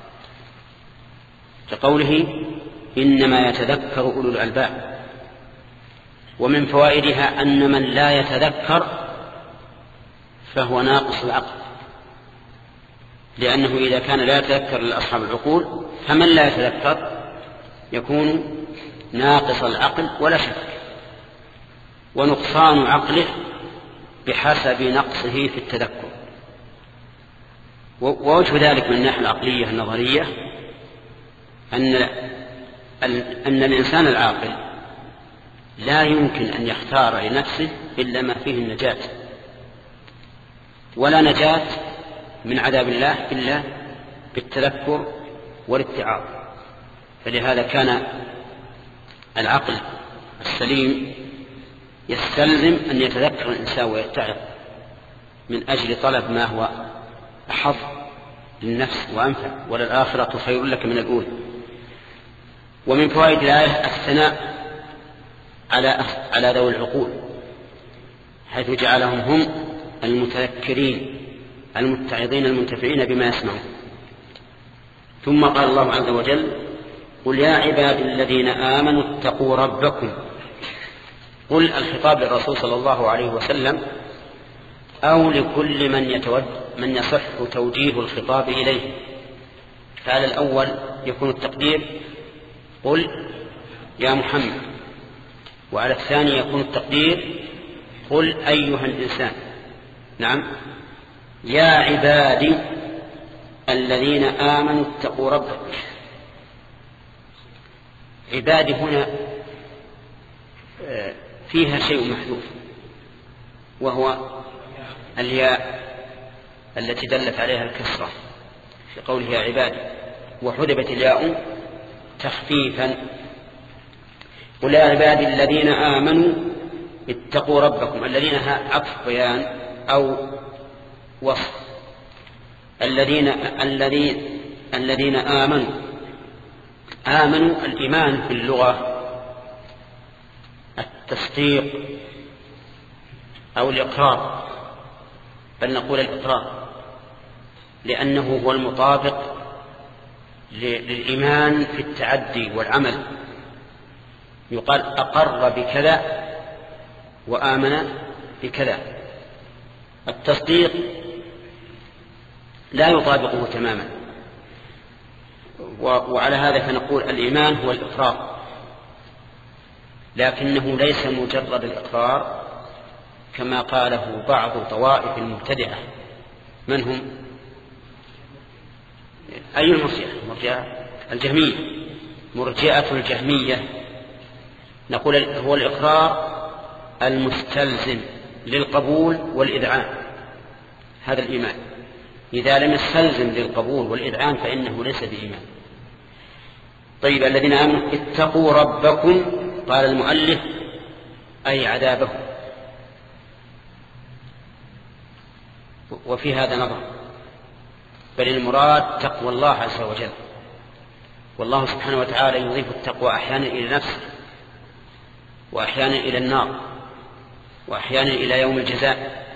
Speaker 1: كقوله إنما يتذكر أولو الألباب. ومن فوائدها أن من لا يتذكر فهو ناقص العقل، لأنه إذا كان لا يتذكر لأصحاب العقول فمن لا يتذكر يكون ناقص العقل ولا شك، ونقصان عقله بحسب نقصه في التذكر. ووجه ذلك من الناحية العقلية النظرية أن أن الإنسان العاقل لا يمكن أن يختار لنفسه إلا ما فيه النجاة، ولا نجاة من عذاب الله إلا بالتذكر والاتعاظ. فلهذا كان العقل السليم يستلزم أن يتذكر الإنسان ويتعظ من أجل طلب ما هو أحظ للنفس وأنفع، وللآخرة خير لك من الأولى. ومن فوائد الآية الثناء على على ذوي العقول، حيث جعلهم هم المتذكرين المتعظين المنتفعين بما يسمعون. ثم قال الله عز وجل: قل يا عبادي الذين آمنوا اتقوا ربكم. قل الخطاب للرسول صلى الله عليه وسلم أو لكل من يتود من يصح توجيه الخطاب إليه. فعلى الأول يكون التقدير قل يا محمد، وعلى الثاني يكون التقدير قل أيها الإنسان. نعم، يا عبادي الذين آمنوا اتقوا ربكم. عبادي هنا فيها شيء محذوف، وهو الياء التي دلت عليها الكسرة في قوله يا عبادي، وحذفت الياء تخفيفا. قل يا عبادي الذين آمنوا اتقوا ربكم. الذين عطف بيان أو وصف. الذين الذين الذين آمنوا. آمنوا الإيمان في اللغة التصديق أو الإقرار، بل نقول الإقرار، لأنه هو المطابق للإيمان في التعدي والعمل. يقال أقر بكذا وآمن بكذا. التصديق لا يطابقه تماما، وعلى هذا فنقول الإيمان هو الإقرار، لكنه ليس مجرد الإقرار كما قاله بعض طوائف المبتدعة. من هم؟ أي المرجئة؟ مرجئة الجهمية، مرجئة الجهمية. نقول هو الإقرار المستلزم للقبول والإذعان، هذا الإيمان. إذا لم يستلزم للقبول والإذعان فإنه ليس بإيمان. طيب الذين آمنوا اتقوا ربكم، قال المؤلف أي عذابه. وفي هذا نظر، بل المراد تقوى الله عز وجل. والله سبحانه وتعالى يضيف التقوى أحيانا إلى نفسه، وأحيانا إلى النار، وأحيانا إلى يوم الجزاء.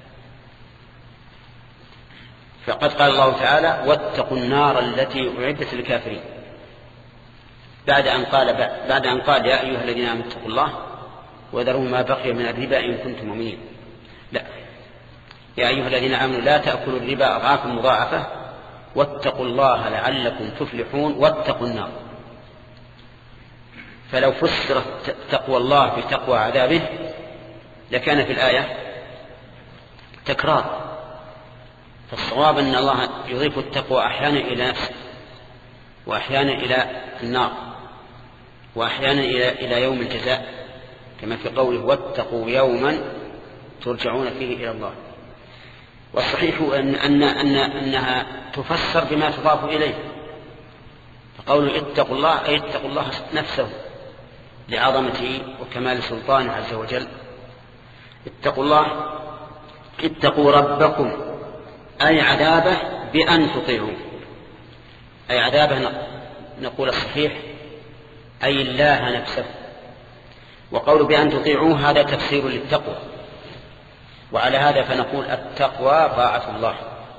Speaker 1: فقد قال الله تعالى واتقوا النار التي أعدت للكافرين، بعد أن قال بعد أن قال يا أيها الذين آمنوا اتقوا الله وذروا ما بقي من الربا إن كنتم مؤمنين. لا، يا أيها الذين آمنوا لا تأكلوا الربا أضعافا مضاعفة واتقوا الله لعلكم تفلحون واتقوا النار. فلو فسرت تقوى الله بتقوى عذابه لكان في الآية تكرار. فالصواب أن الله يضيف التقوى أحيانا إلى نفسه، وأحيانا إلى النار، وأحيانا إلى, إلى يوم الجزاء، كما في قوله واتقوا يوما ترجعون فيه إلى الله. والصحيح أن أن أن أنها تفسر بما تضاف إليه. فقوله اتقوا الله أي اتقوا الله نفسه لعظمته وكمال سلطانه عز وجل. اتقوا الله، اتقوا ربكم أي عذابه بأن تطيعوا، أي عذابه نقول الصحيح أي الله نفسه. وقول بأن تطيعوه هذا تفسير للتقوى، وعلى هذا فنقول التقوى طاعة الله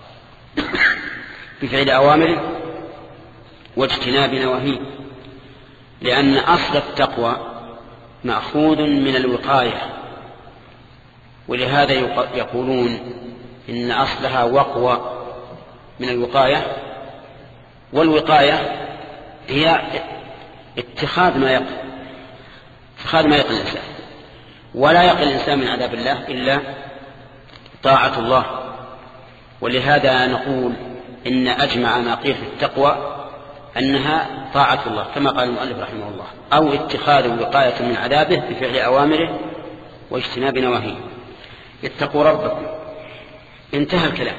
Speaker 1: بفعل أوامره واجتناب نواهيه، لأن أصل التقوى مأخوذ من الوقاية، ولهذا يقولون إن أصلها وقوى من الوقاية، والوقاية هي اتخاذ ما يقل اتخاذ ما يقل الإنسان، ولا يقل الإنسان من عذاب الله إلا طاعة الله. ولهذا نقول إن أجمع ما قيل في التقوى أنها طاعة الله كما قال المؤلف رحمه الله، أو اتخاذ وقاية من عذابه بفعل أوامره واجتناب نواهيه. اتقوا ربكم، انتهى الكلام.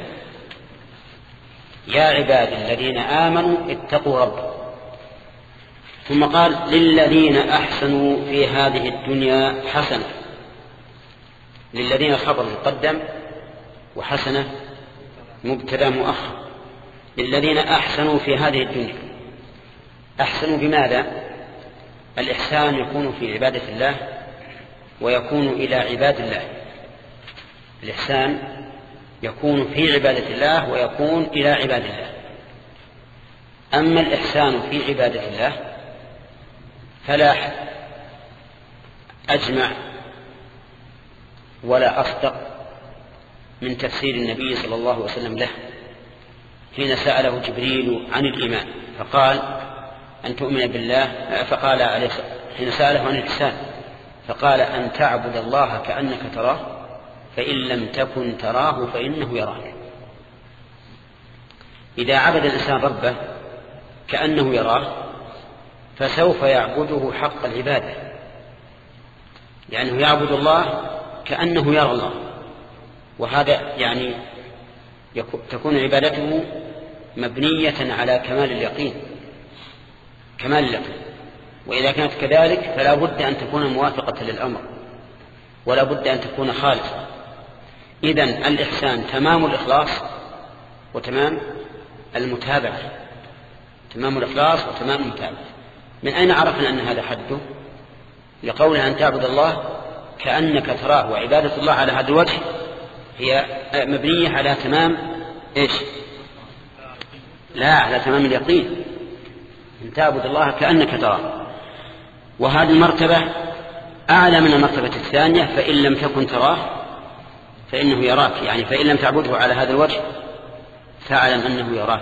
Speaker 1: يا عبادي الذين آمنوا اتقوا ربكم، ثم قال للذين أحسنوا في هذه الدنيا حسنة. للذين خبر مقدم وحسنة مبتدا مؤخر. للذين أحسنوا في هذه الدنيا، أحسنوا بماذا؟ الإحسان يكون في عبادة الله ويكون إلى عباد الله. الإحسان يكون في عبادة الله ويكون إلى عباد الله. أما الإحسان في عبادة الله فلا أجمع ولا أصدق من تفسير النبي صلى الله عليه وسلم له حين سأله جبريل عن الإيمان فقال أن تؤمن بالله، فقال عليه حين سأله عن الإحسان فقال أن تعبد الله كأنك تراه فإن لم تكن تراه فإنه يراك. إذا عبد الإنسان ربه كأنه يراه فسوف يعبده حق العبادة، لأنه يعبد الله كأنه يرى الله، وهذا يعني تكون عبادته مبنية على كمال اليقين كمال اليقين. وإذا كانت كذلك فلا بد أن تكون موافقة للأمر ولا بد أن تكون خالصة. إذن الإحسان تمام الإخلاص وتمام المتابعة، تمام الإخلاص وتمام المتابعة. من أين عرفنا أن هذا حده؟ لقولها أن تعبد الله كأنك تراه، وعبادة الله على هذا الوجه هي مبنية على تمام إيش؟ لا، على تمام اليقين، أن تعبد الله كأنك تراه. وهذه المرتبة أعلى من المرتبة الثانية، فإن لم تكن تراه فإنه يراك، يعني فإن لم تعبده على هذا الوجه فاعلم أنه يراك.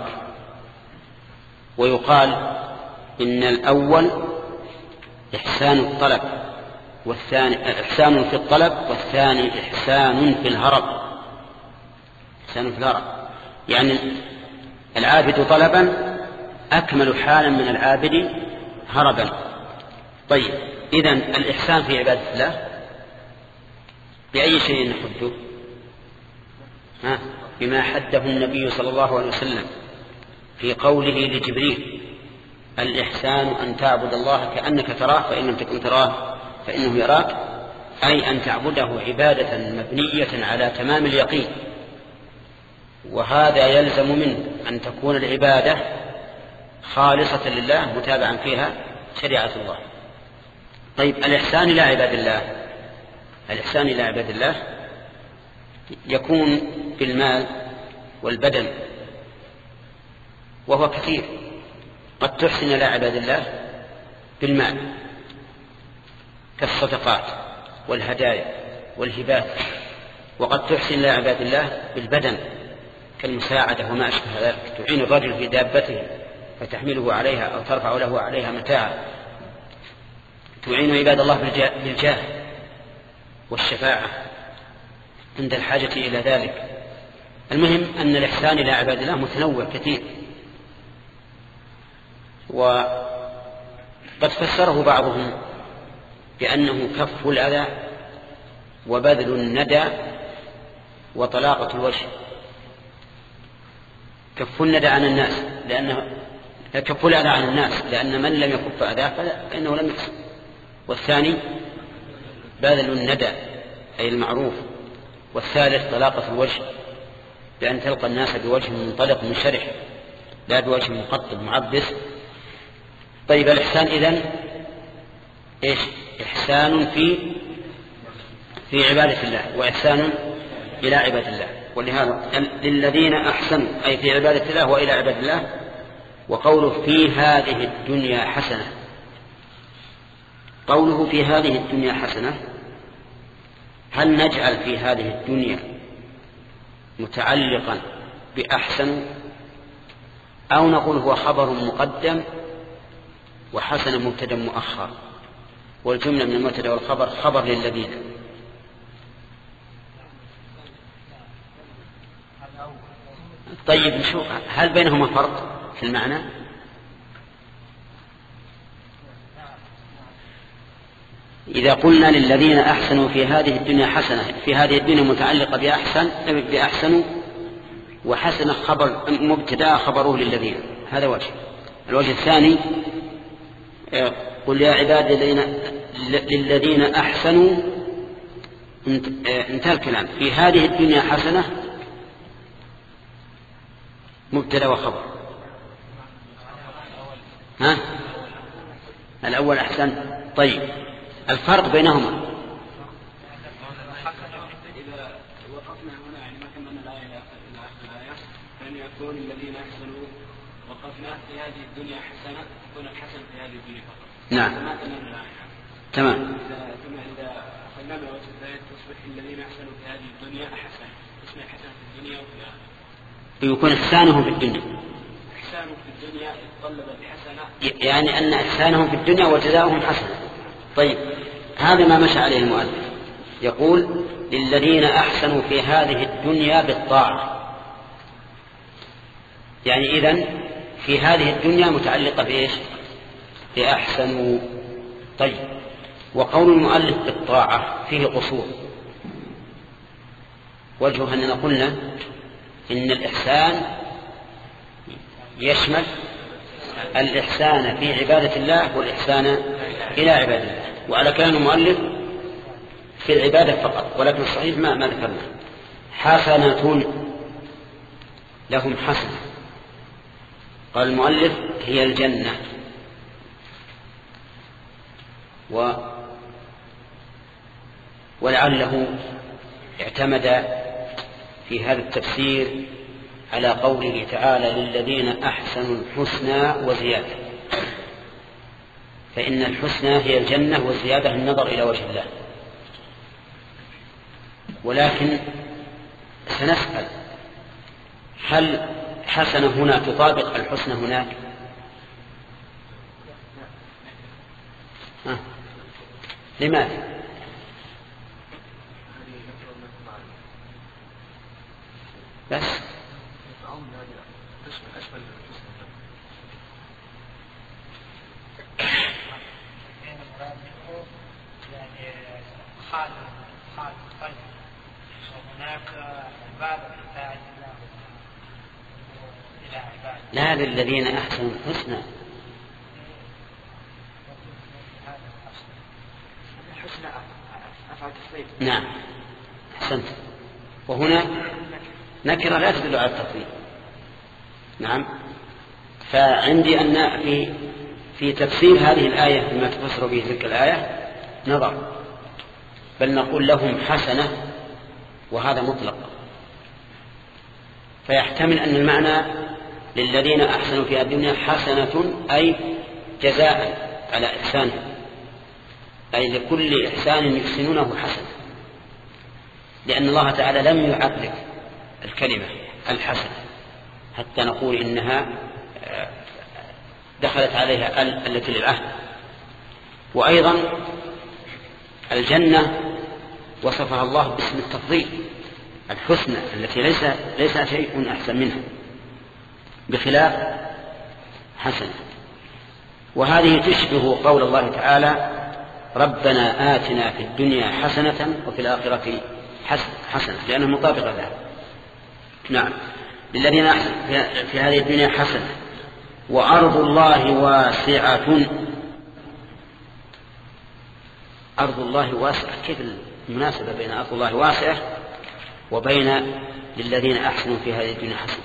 Speaker 1: ويقال إن الأول إحسان الطلب والثاني إحسان في الطلب والثاني إحسان في الهرب. إحسان في الهرب يعني العابد طلبا أكمل حالا من العابد هربا. طيب، إذن الإحسان في عبادة الله بأي شيء نحده؟ ها؟ بما حده النبي صلى الله عليه وسلم في قوله لجبريل الإحسان أن تعبد الله كأنك تراه فإن لم تكن تراه فإنه يراك، أي أن تعبده عبادة مبنية على تمام اليقين، وهذا يلزم منه أن تكون العبادة خالصة لله متابعا فيها شريعة الله. طيب الإحسان إلى عباد الله، الإحسان إلى عباد الله يكون بالمال والبدن، وهو كثير. قد تحسن إلى عباد الله بالمال كالصدقات والهدايا والهبات، وقد تحسن إلى عباد الله بالبدن كالمساعدة وما أشبه ذلك، تعين الرجل في دابته فتحمله عليها أو ترفع له عليها متاعا، تعين عباد الله بالجاه والشفاعة عند الحاجة إلى ذلك. المهم أن الإحسان إلى عباد الله متنوع كثير، وقد فسره بعضهم بأنه كف الأذى وبذل الندى وطلاقة الوجه. كف الندى عن الناس لأنه كف الأذى عن الناس لأن من لم يكف أذاه فإنه لم يحسن، والثاني بذل الندى أي المعروف، والثالث طلاقة الوجه بأن تلقى الناس بوجه منطلق منشرح لا بوجه مقطب معبس. طيب الإحسان إذن إيش؟ إحسان في في عبادة الله وإحسان إلى عباد الله، ولهذا للذين أحسنوا أي في عبادة الله وإلى عباد الله. وقوله في هذه الدنيا حسنة، قوله في هذه الدنيا حسنة، هل نجعل في هذه الدنيا متعلقا بأحسن، أو نقول هو خبر مقدم وحسن مبتدا مؤخر، والجملة من المبتدا والخبر خبر للذين؟ طيب نشوف هل بينهما فرق في المعنى؟ إذا قلنا للذين أحسنوا في هذه الدنيا حسنة، في هذه الدنيا متعلقة بأحسن بأحسنوا، وحسن خبر مبتدا خبره للذين، هذا وجه. الوجه الثاني قل يا عبادي الذين للذين أحسنوا، انتهى الكلام. في هذه الدنيا حسنة مبتدا وخبر. ها الأول أحسن. طيب الفرق بينهما؟
Speaker 2: إذا وقفنا هنا يعني ما كملنا الآية إلى آخر الآية، فإن يكون الذين أحسنوا وقفنا في هذه الدنيا حسنة، يكون الحسن في هذه الدنيا فقط.
Speaker 1: نعم
Speaker 2: ما كملنا الآية.
Speaker 1: تمام.
Speaker 2: إذا ثم إذا أخذنا من وجه الآية تصبح الذين أحسنوا في هذه الدنيا أحسن، تصبح حسن في الدنيا وفي الآخرة.
Speaker 1: يكون إحسانهم في الدنيا،
Speaker 2: إحسانهم في الدنيا يتطلب بحسنة،
Speaker 1: يعني أن إحسانهم في الدنيا وجزاؤهم حسنة. طيب هذا ما مشى عليه المؤلف، يقول للذين أحسنوا في هذه الدنيا بالطاعة، يعني إذن في هذه الدنيا متعلقة بإيش؟ بأحسنوا. طيب وقول المؤلف بالطاعة فيه قصور. وجه أننا قلنا إن الإحسان يشمل الإحسان في عبادة الله والإحسان إلى عباد الله، وعلى كلام المؤلف في العبادة فقط، ولكن الصحيح ما ما ذكرنا. حسنة لهم حسنة، قال المؤلف هي الجنة. و ولعله اعتمد في هذا التفسير على قوله تعالى للذين أحسنوا الحسنى وزيادة، فإن الحسنى هي الجنة والزيادة النظر إلى وجه الله. ولكن سنسأل هل حسنة هنا تطابق الحسنى هناك؟ ها. لماذا؟ بس لا للذين أحسنوا الحسنى
Speaker 3: أفعل تفضيل.
Speaker 1: نعم أحسنت. وهنا نكرة لا تدل على التفضيل. نعم. فعندي أن في في تفسير هذه الآية بما تفسر به تلك الآية نظر، بل نقول لهم حسنة وهذا مطلق، فيحتمل أن المعنى للذين أحسنوا في الدنيا حسنة أي جزاء على إحسانهم، أي لكل إحسان يحسنونه حسنة، لأن الله تعالى لم يعرف الكلمة الحسنة حتى نقول إنها دخلت عليها ال التي للعهد. وأيضا الجنة وصفها الله باسم التفضيل الحسنى التي ليس ليس شيء أحسن منها بخلاف حسنة. وهذه تشبه قول الله تعالى ربنا آتنا في الدنيا حسنة وفي الآخرة حسنة، لأنها مطابقة لها. نعم. للذين في هذه الدنيا حسنة وأرض الله واسعة. أرض الله واسعة، كيف المناسبة بين أرض الله واسعة وبين للذين أحسنوا في هذه الدنيا حسنة؟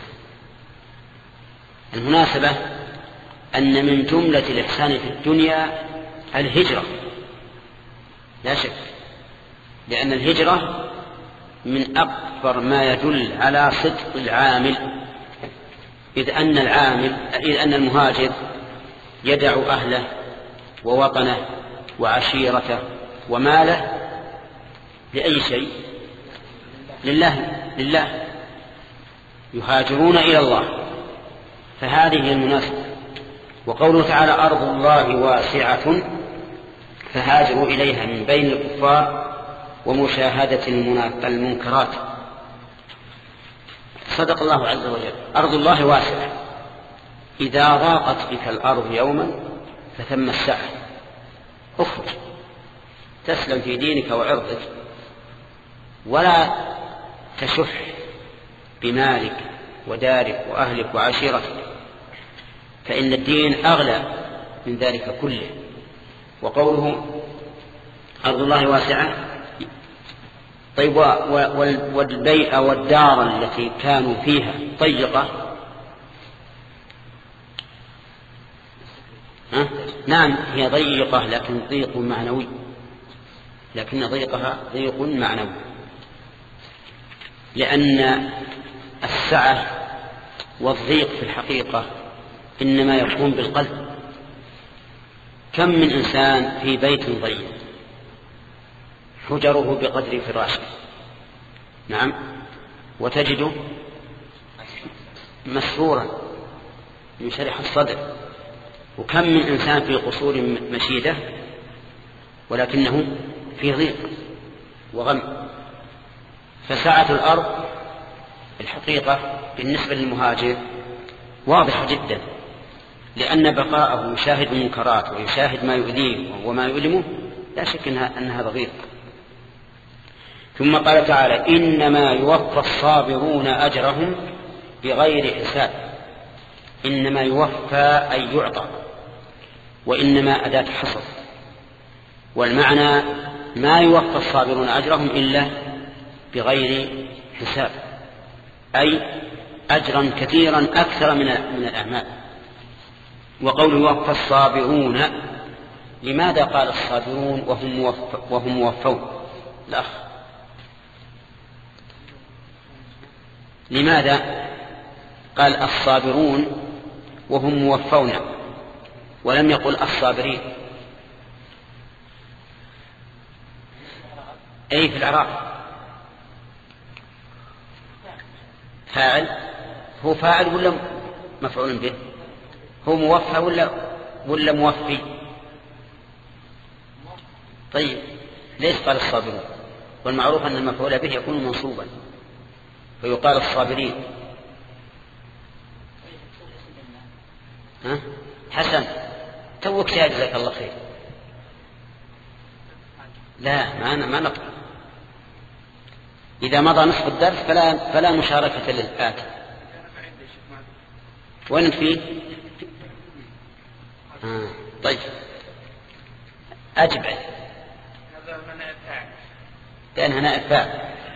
Speaker 1: المناسبة أن من جملة الإحسان في الدنيا الهجرة لا شك، لأن الهجرة من أكبر ما يدل على صدق العامل، إذ أن العامل إذ أن المهاجر يدع أهله ووطنه وعشيرته وماله لأي شيء؟ لله لله يهاجرون إلى الله، فهذه هي المناسبة. وقوله تعالى أرض الله واسعة فهاجروا إليها من بين الكفار ومشاهدة المنكرات. صدق الله عز وجل. أرض الله واسعة، إذا ضاقت بك الأرض يوما فثم السعة، اخرج تسلم في دينك وعرضك، ولا تشح بمالك ودارك وأهلك وعشيرتك، فإن الدين أغلى من ذلك كله. وقوله أرض الله واسعة، طيب والبيئة والدار التي كانوا فيها ضيقة، ها؟ نعم هي ضيقة لكن ضيق معنوي، لكن ضيقها ضيق معنوي، لأن السعة والضيق في الحقيقة إنما يكون بالقلب. كم من إنسان في بيت ضيق حجره بقدر فراشه، نعم، وتجده مسرورا ينشرح الصدر. وكم من إنسان في قصور مشيدة ولكنه في ضيق وغم. فسعة الأرض الحقيقة بالنسبة للمهاجر واضحة جدا، لأن بقاءه يشاهد المنكرات ويشاهد ما يؤذيه وما يؤلمه لا شك أن هذا ضيق. ثم قال تعالى إنما يوفى الصابرون أجرهم بغير حساب. إنما يوفى أي يعطى، وإنما أداة حصر، والمعنى ما يوفى الصابرون أجرهم إلا بغير حساب، أي أجرا كثيرا أكثر من من الأعمال. وقوله يوفى الصابرون، لماذا قال الصابرون وهم موفى وهم موفون؟ الأخ لماذا قال الصابرون وهم موفون ولم يقل الصابرين؟ أي في العراق فاعل، هو فاعل ولا مفعول به؟ هو موفى ولا ولا موفي؟ طيب ليش قال الصابرون؟ والمعروف أن المفعول به يكون منصوبا فيقال الصابرين. ها؟ حسن توك شاهد جزاك الله خير. لا ما أنا ما نقرأ. إذا مضى نصف الدرس فلا فلا مشاركة للآتي. وين فيه؟ آه. طيب أجب. لأنها نائب فاعل.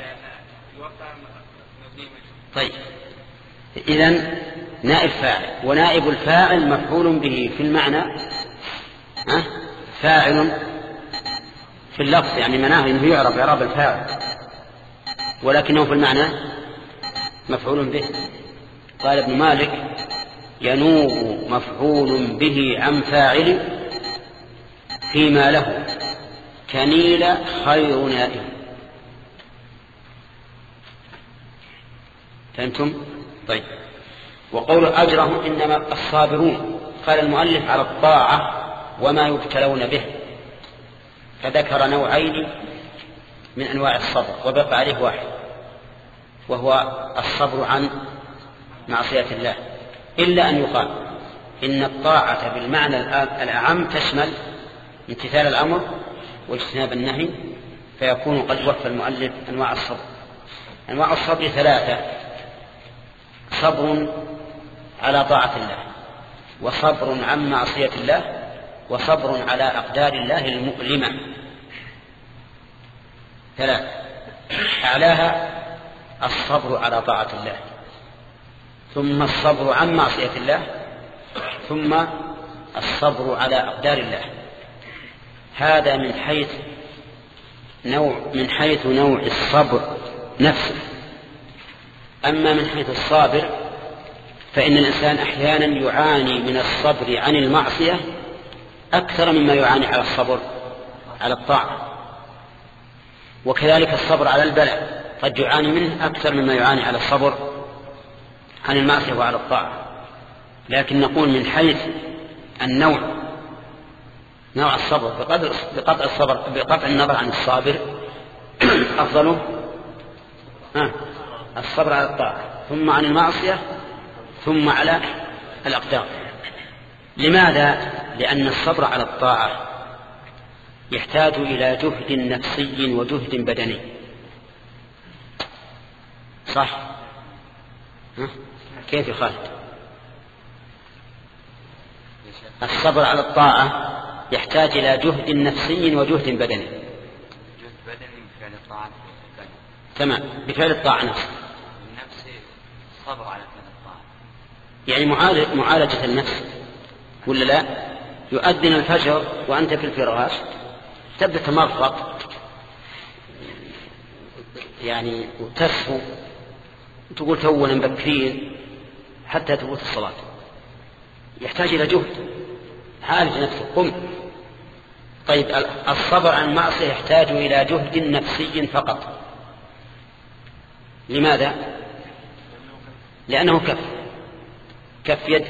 Speaker 1: طيب إذن نائب فاعل، ونائب الفاعل مفعول به في المعنى أه؟ فاعل في اللفظ، يعني مناه أنه يعرف إعراب الفاعل، ولكنه في المعنى مفعول به. قال ابن مالك: ينوب مفعول به عن فاعل فيما له كنيل خير نائب. فهمتم؟ طيب. وقول أجره إنما الصابرون، قال المؤلف على الطاعة وما يبتلون به، فذكر نوعين من أنواع الصبر وبقى عليه واحد، وهو الصبر عن معصية الله، إلا أن يقال إن الطاعة بالمعنى الأعم تشمل امتثال الأمر واجتناب النهي، فيكون قد وفى المؤلف أنواع الصبر. أنواع الصبر ثلاثة: صبر على طاعة الله، وصبر عن معصية الله، وصبر على أقدار الله المؤلمة. ثلاثة: أعلاها الصبر على طاعة الله، ثم الصبر عن معصية الله، ثم الصبر على أقدار الله. هذا من حيث نوع من حيث نوع الصبر نفسه. أما من حيث الصابر فإن الإنسان أحيانا يعاني من الصبر عن المعصية أكثر مما يعاني على الصبر على الطاعة، وكذلك الصبر على البلاء قد يعاني منه أكثر مما يعاني على الصبر عن المعصية وعلى الطاعة. لكن نقول من حيث النوع، نوع الصبر بقدر بقطع الصبر بقطع النظر عن الصابر أفضله الصبر على الطاعة، ثم عن المعصية، ثم على الأقدار. لماذا؟ لأن الصبر على الطاعة يحتاج إلى جهد نفسي وجهد بدني. صح؟ ها؟ كيف يخالف؟ الصبر على الطاعة يحتاج إلى جهد نفسي وجهد بدني.
Speaker 7: جهد بدني بفعل الطاعة،
Speaker 1: تمام، بفعل الطاعة نفسه.
Speaker 7: النفس صبر على فعل الطاعة،
Speaker 1: يعني معالجة النفس، ولا لا؟ يؤذن الفجر وأنت في الفراش تبدأ تمرق يعني وتسهو وتقول تونا مبكرين حتى تفوت الصلاة. يحتاج إلى جهد، عالج نفسك، قم. طيب الصبر عن معصية يحتاج إلى جهد نفسي فقط. لماذا؟ لأنه كف كف يد.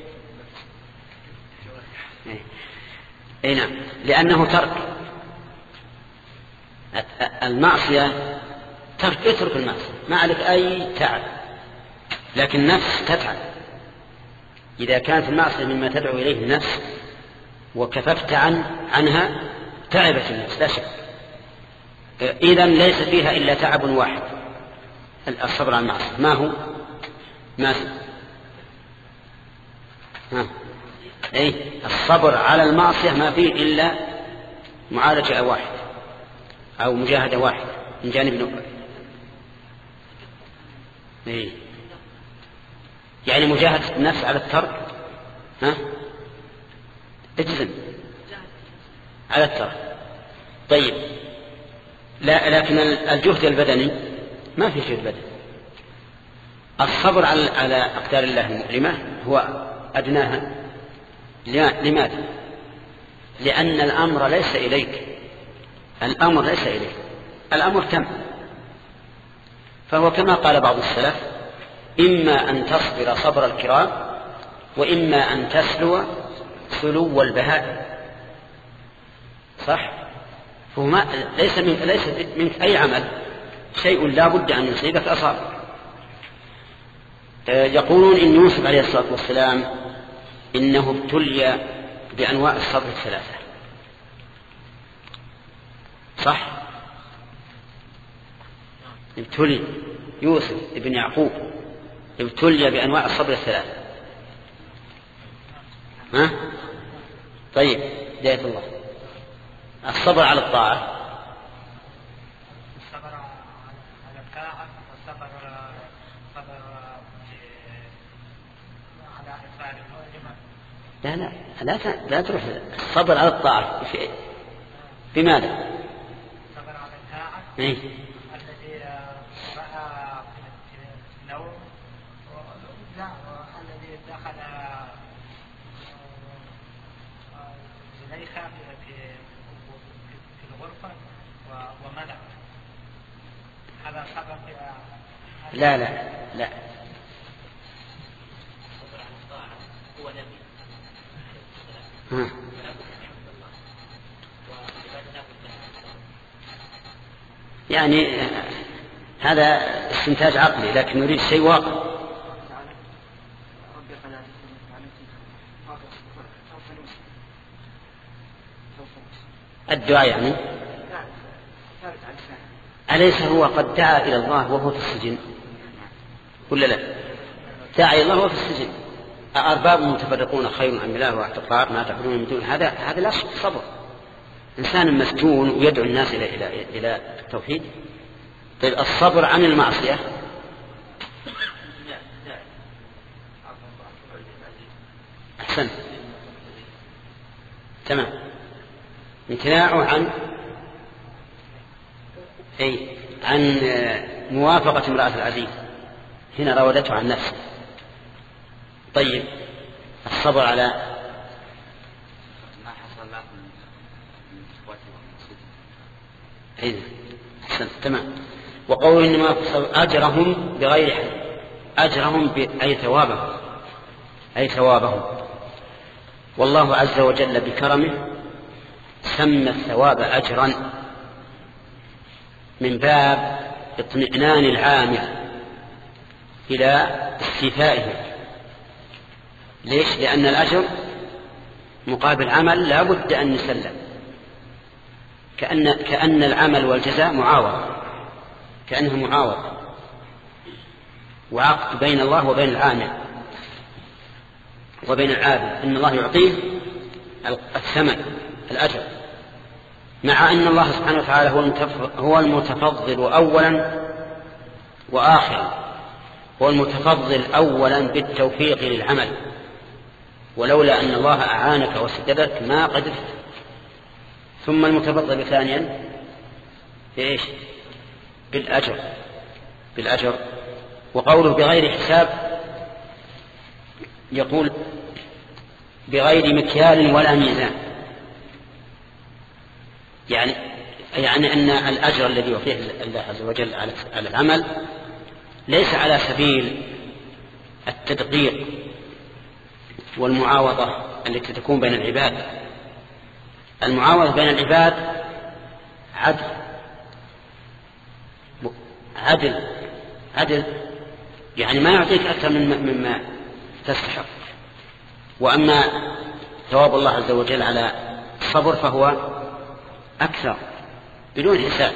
Speaker 1: أي نعم، لأنه ترك المعصية، ترك اترك المعصية، ما عليك أي تعب، لكن النفس تتعب. إذا كانت المعصية مما تدعو إليه النفس وكففت عن عنها تعبت النفس لا شك. إذن ليس فيها إلا تعب واحد، الصبر عن المعصية. ما هو؟ ما ها. أي الصبر على المعصية ما فيه إلا معالجة واحد أو مجاهدة واحد من جانب نقل. أي يعني مجاهدة النفس على الترك، ها اجزم على الترك. طيب لا، لكن الجهد البدني ما في جهد بدني. الصبر على على أقدار الله المؤلمة هو أدناها. لماذا؟ لأن الأمر ليس إليك، الأمر ليس إليك، الأمر تم. فهو كما قال بعض السلف: إما أن تصبر صبر الكرام، وإما أن تسلو سلو البهائم. صح؟ فهو ما ليس من ليس منك أي عمل شيء لا بد أن يصيبك أصابك. يقولون إن يوسف عليه الصلاة والسلام إنه ابتلي بأنواع الصبر الثلاثة. صح؟ ابتلي يوسف ابن يعقوب ابتلي بأنواع الصبر الثلاثة. ها؟ طيب، هداية الله. الصبر على الطاعة
Speaker 6: الصبر على الطاعة والصبر صبر على إفعال الواجبات.
Speaker 1: لا لا لا لا تروح الصبر على الطاعة في بماذا؟
Speaker 6: الصبر على الطاعة
Speaker 1: إيه؟
Speaker 6: الذي رأى في النوم الذي دخل زليخة في في الغرفة وملأ هذا صبر في
Speaker 1: لا لا لا
Speaker 2: الصبر على الطاعة هو نبي
Speaker 1: ها. يعني هذا استنتاج عقلي لكن نريد شيء واقع. الدعاء يعني أليس هو قد دعا إلى الله وهو في السجن ولا لا؟ دعا إلى الله وهو في السجن. أرباب متفرقون خير أم الله واعتقاد ما تعبدون من دون هذا هذا لا صبر. إنسان مسجون ويدعو الناس إلى إلى إلى التوحيد. طيب الصبر عن المعصية أحسن تمام. امتناعه عن أي عن موافقة امرأة العزيز هنا راودته عن نفسه. طيب الصبر على
Speaker 7: ما حصل له من إخوته
Speaker 1: أي أحسن تمام. وقوله إنما أجرهم بغير حد أجرهم أي ثوابهم أي ثوابهم. والله عز وجل بكرمه سمى الثواب أجرا من باب اطمئنان العامل إلى استيفائه. ليش؟ لأن الأجر مقابل عمل لا بد أن يسلم، كأن, كأن العمل والجزاء معاوضة، كأنه معاوضة وعقد بين الله وبين العامل وبين العابد، إن الله يعطيه الثمن الأجر، مع أن الله سبحانه وتعالى هو المتفضل أولا وآخرا، هو المتفضل أولا بالتوفيق للعمل، ولولا أن الله أعانك وسددك ما قدرت. ثم المتفضل ثانيا بإيش؟ بالأجر بالأجر. وقوله بغير حساب يقول بغير مكيال ولا ميزان، يعني يعني أن الأجر الذي يعطيه الله عز وجل على العمل ليس على سبيل التدقيق والمعاوضة التي تكون بين العباد. المعاوضة بين العباد عدل عدل عدل يعني ما يعطيك أكثر مما تستحق. وأما ثواب الله عز وجل على الصبر فهو أكثر بدون حساب.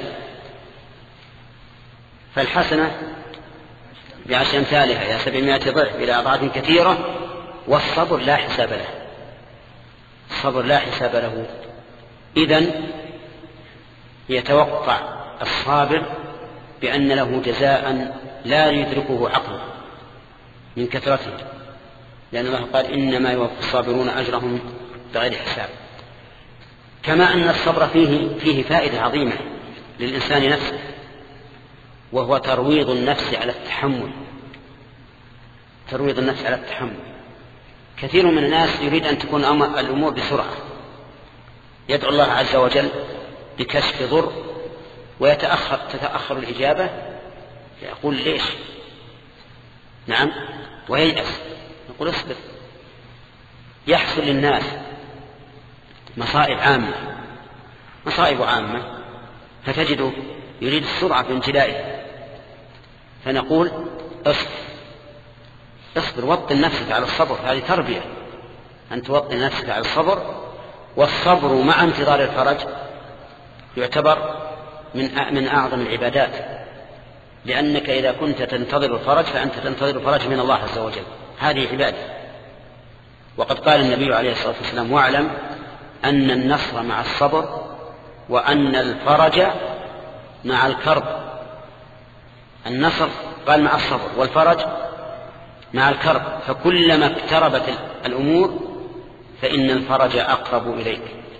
Speaker 1: فالحسنة بعشر أمثالها إلى سبعمائة ضعف إلى أضعاف كثيرة، والصبر لا حساب له. الصبر لا حساب له. إذن يتوقع الصابر بأن له جزاء لا يدركه عقله من كثرته، لأن الله قال إنما يوفى الصابرون أجرهم بغير حساب. كما أن الصبر فيه, فيه فائدة عظيمة للإنسان نفسه، وهو ترويض النفس على التحمل. ترويض النفس على التحمل. كثير من الناس يريد أن تكون الأمور بسرعة، يدعو الله عز وجل بكشف ضر ويتأخر تتأخر الإجابة، يقول ليش؟ نعم، وييأس، يقول اصبر. يحصل للناس مصائب عامة مصائب عامة فتجده يريد السرعة في انجلائه، فنقول اصبر اصبر وطن نفسك على الصبر. هذه تربية، أن توطن نفسك على الصبر. والصبر مع انتظار الفرج يعتبر من من أعظم العبادات، لأنك إذا كنت تنتظر الفرج فأنت تنتظر الفرج من الله عز وجل. هذه عبادة. وقد قال النبي عليه الصلاة والسلام: واعلم أن النصر مع الصبر وأن الفرج مع الكرب. النصر قال مع الصبر، والفرج مع الكرب. فكلما اقتربت الأمور فإن الفرج أقرب إليك،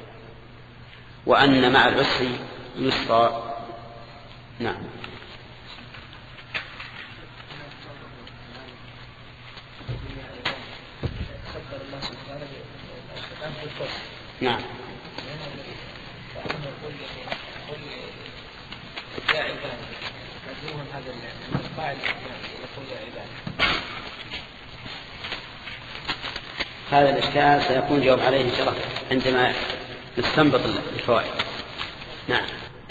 Speaker 1: وأن مع العسر يسرا. نعم. نعم. هذا الإشكال سيكون جواب عليه إن شاء الله عندما نستنبط الفوائد. نعم.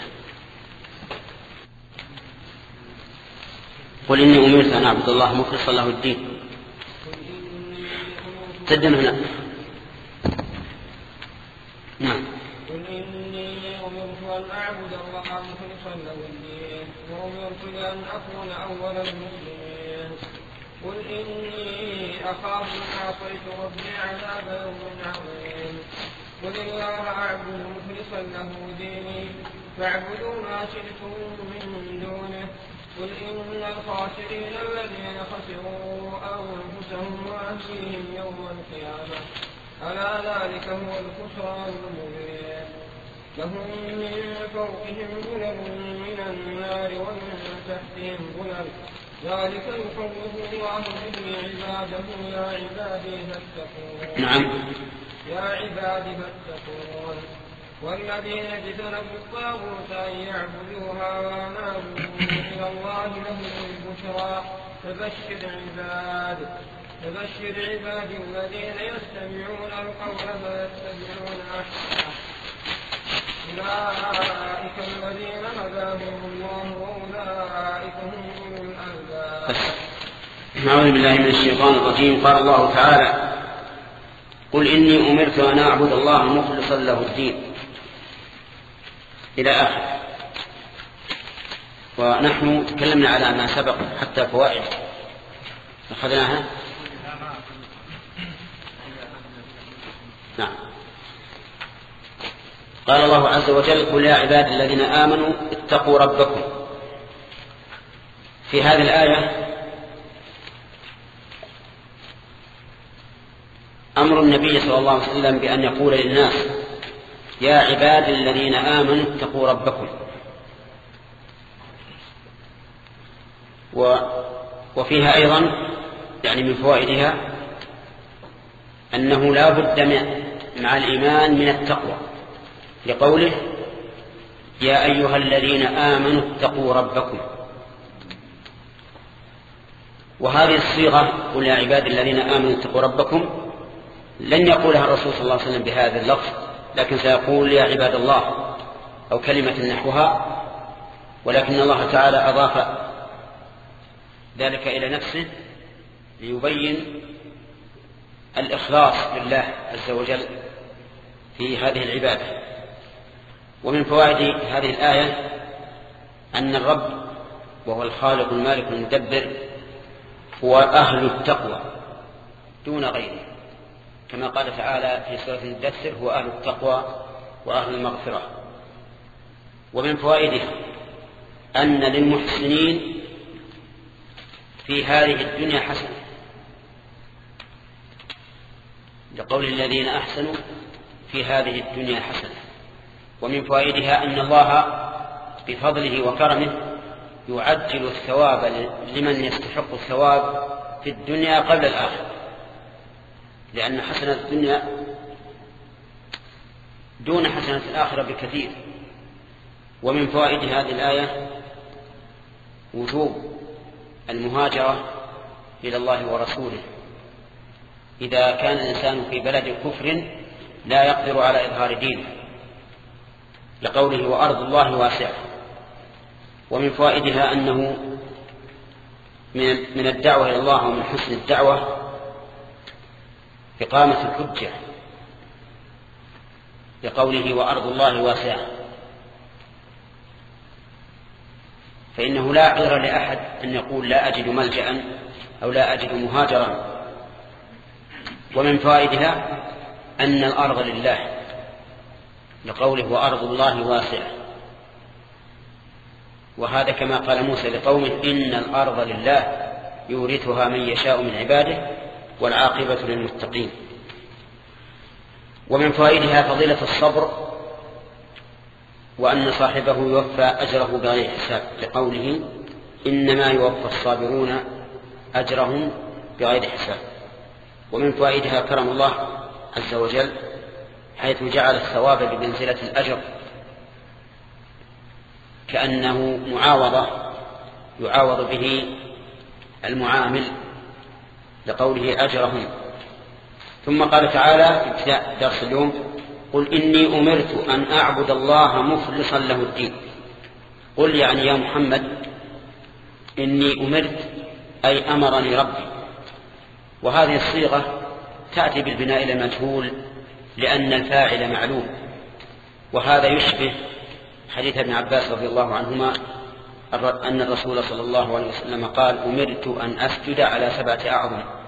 Speaker 1: قل إني أمرت أن أعبد الله مخلصا له الدين. تدم هنا. نعم.
Speaker 8: قل إني أمرت أن أعبد الله مخلصا له الدين وأمرت أن أكون أول المسلمين. قل إني أخاف إن عصيت ربي عذاب يوم عظيم. قل الله أعبد مخلصا له ديني فاعبدوا ما شئتم من دونه. قل إن الخاسرين الذين خسروا أنفسهم وأهليهم يوم القيامة ألا ذلك هو الخسران المبين. لهم من فوقهم ظلل من النار ومن تحتهم ظلل ذلك يخوف الله به عباده يا عبادي فاتقون.
Speaker 1: نعم.
Speaker 8: يا عبادي فاتقون. والذين اجتنبوا الطاغوت أن يعبدوها وأنابوا إلى الله لهم البشرى فبشر عبادي فبشر عبادي الذين يستمعون القول فيتبعون أحسنه أولئك الذين هداهم الله وأولئك هم أولو الألباب.
Speaker 1: أعوذ بالله من الشيطان الرجيم. قال الله تعالى: قل إني أمرت أن أعبد الله مخلصا له الدين، إلى آخر. ونحن تكلمنا على ما سبق حتى فوائد أخذناها. نعم. قال الله عز وجل: قل يا عباد الذين آمنوا اتقوا ربكم. في هذه الآية أمر النبي صلى الله عليه وسلم بأن يقول للناس: يا عباد الذين آمنوا اتقوا ربكم. وفيها أيضا يعني من فوائدها أنه لا بد مع الإيمان من التقوى، لقوله: يا أيها الذين آمنوا اتقوا ربكم. وهذه الصيغة: قل يا عباد الذين آمنوا اتقوا ربكم، لن يقولها الرسول صلى الله عليه وسلم بهذا اللفظ، لكن سيقول: يا عباد الله، أو كلمة نحوها، ولكن الله تعالى أضاف ذلك إلى نفسه ليبين الإخلاص لله عز وجل في هذه العبادة. ومن فوائد هذه الآية أن الرب وهو الخالق المالك المدبر هو أهل التقوى دون غيره، كما قال تعالى في سورة المدثر: هو أهل التقوى وأهل المغفرة. ومن فوائده أن للمحسنين في هذه الدنيا حسنة، لقول الذين أحسنوا في هذه الدنيا حسنة. ومن فوائدها أن الله بفضله وكرمه يعجل الثواب لمن يستحق الثواب في الدنيا قبل الآخرة، لأن حسنة الدنيا دون حسنة الآخرة بكثير. ومن فوائد هذه الآية وجوب المهاجرة إلى الله ورسوله إذا كان الإنسان في بلد كفر لا يقدر على إظهار دينه، لقوله: وأرض الله واسعة. ومن فوائدها أنه من الدعوة إلى الله ومن حسن الدعوة إقامة الحجة، لقوله: وأرض الله واسعة، فإنه لا عذر لأحد أن يقول: لا أجد ملجأ أو لا أجد مهاجرا. ومن فوائدها أن الأرض لله، لقوله: وأرض الله واسعة. وهذا كما قال موسى لقومه إن الأرض لله يورثها من يشاء من عباده والعاقبة للمتقين. ومن فوائدها فضيلة الصبر، وأن صاحبه يوفى أجره بغير حساب، لقوله إنما يوفى الصابرون أجرهم بغير حساب. ومن فوائدها كرم الله عز وجل حيث جعل الثواب بمنزلة الأجر، كأنه معاوضة يعاوض به المعامل، لقوله أجرهم. ثم قال تعالى في ابتداء درس اليوم قل إني أمرت أن أعبد الله مخلصا له الدين. قل يعني يا محمد إني أمرت أي أمرني ربي. وهذه الصيغة تأتي بالبناء إلى المجهول لأن الفاعل معلوم، وهذا يشبه حديث ابن عباس رضي الله عنهما أن الرسول صلى الله عليه وسلم قال أمرت أن أسجد على سبعة أعظم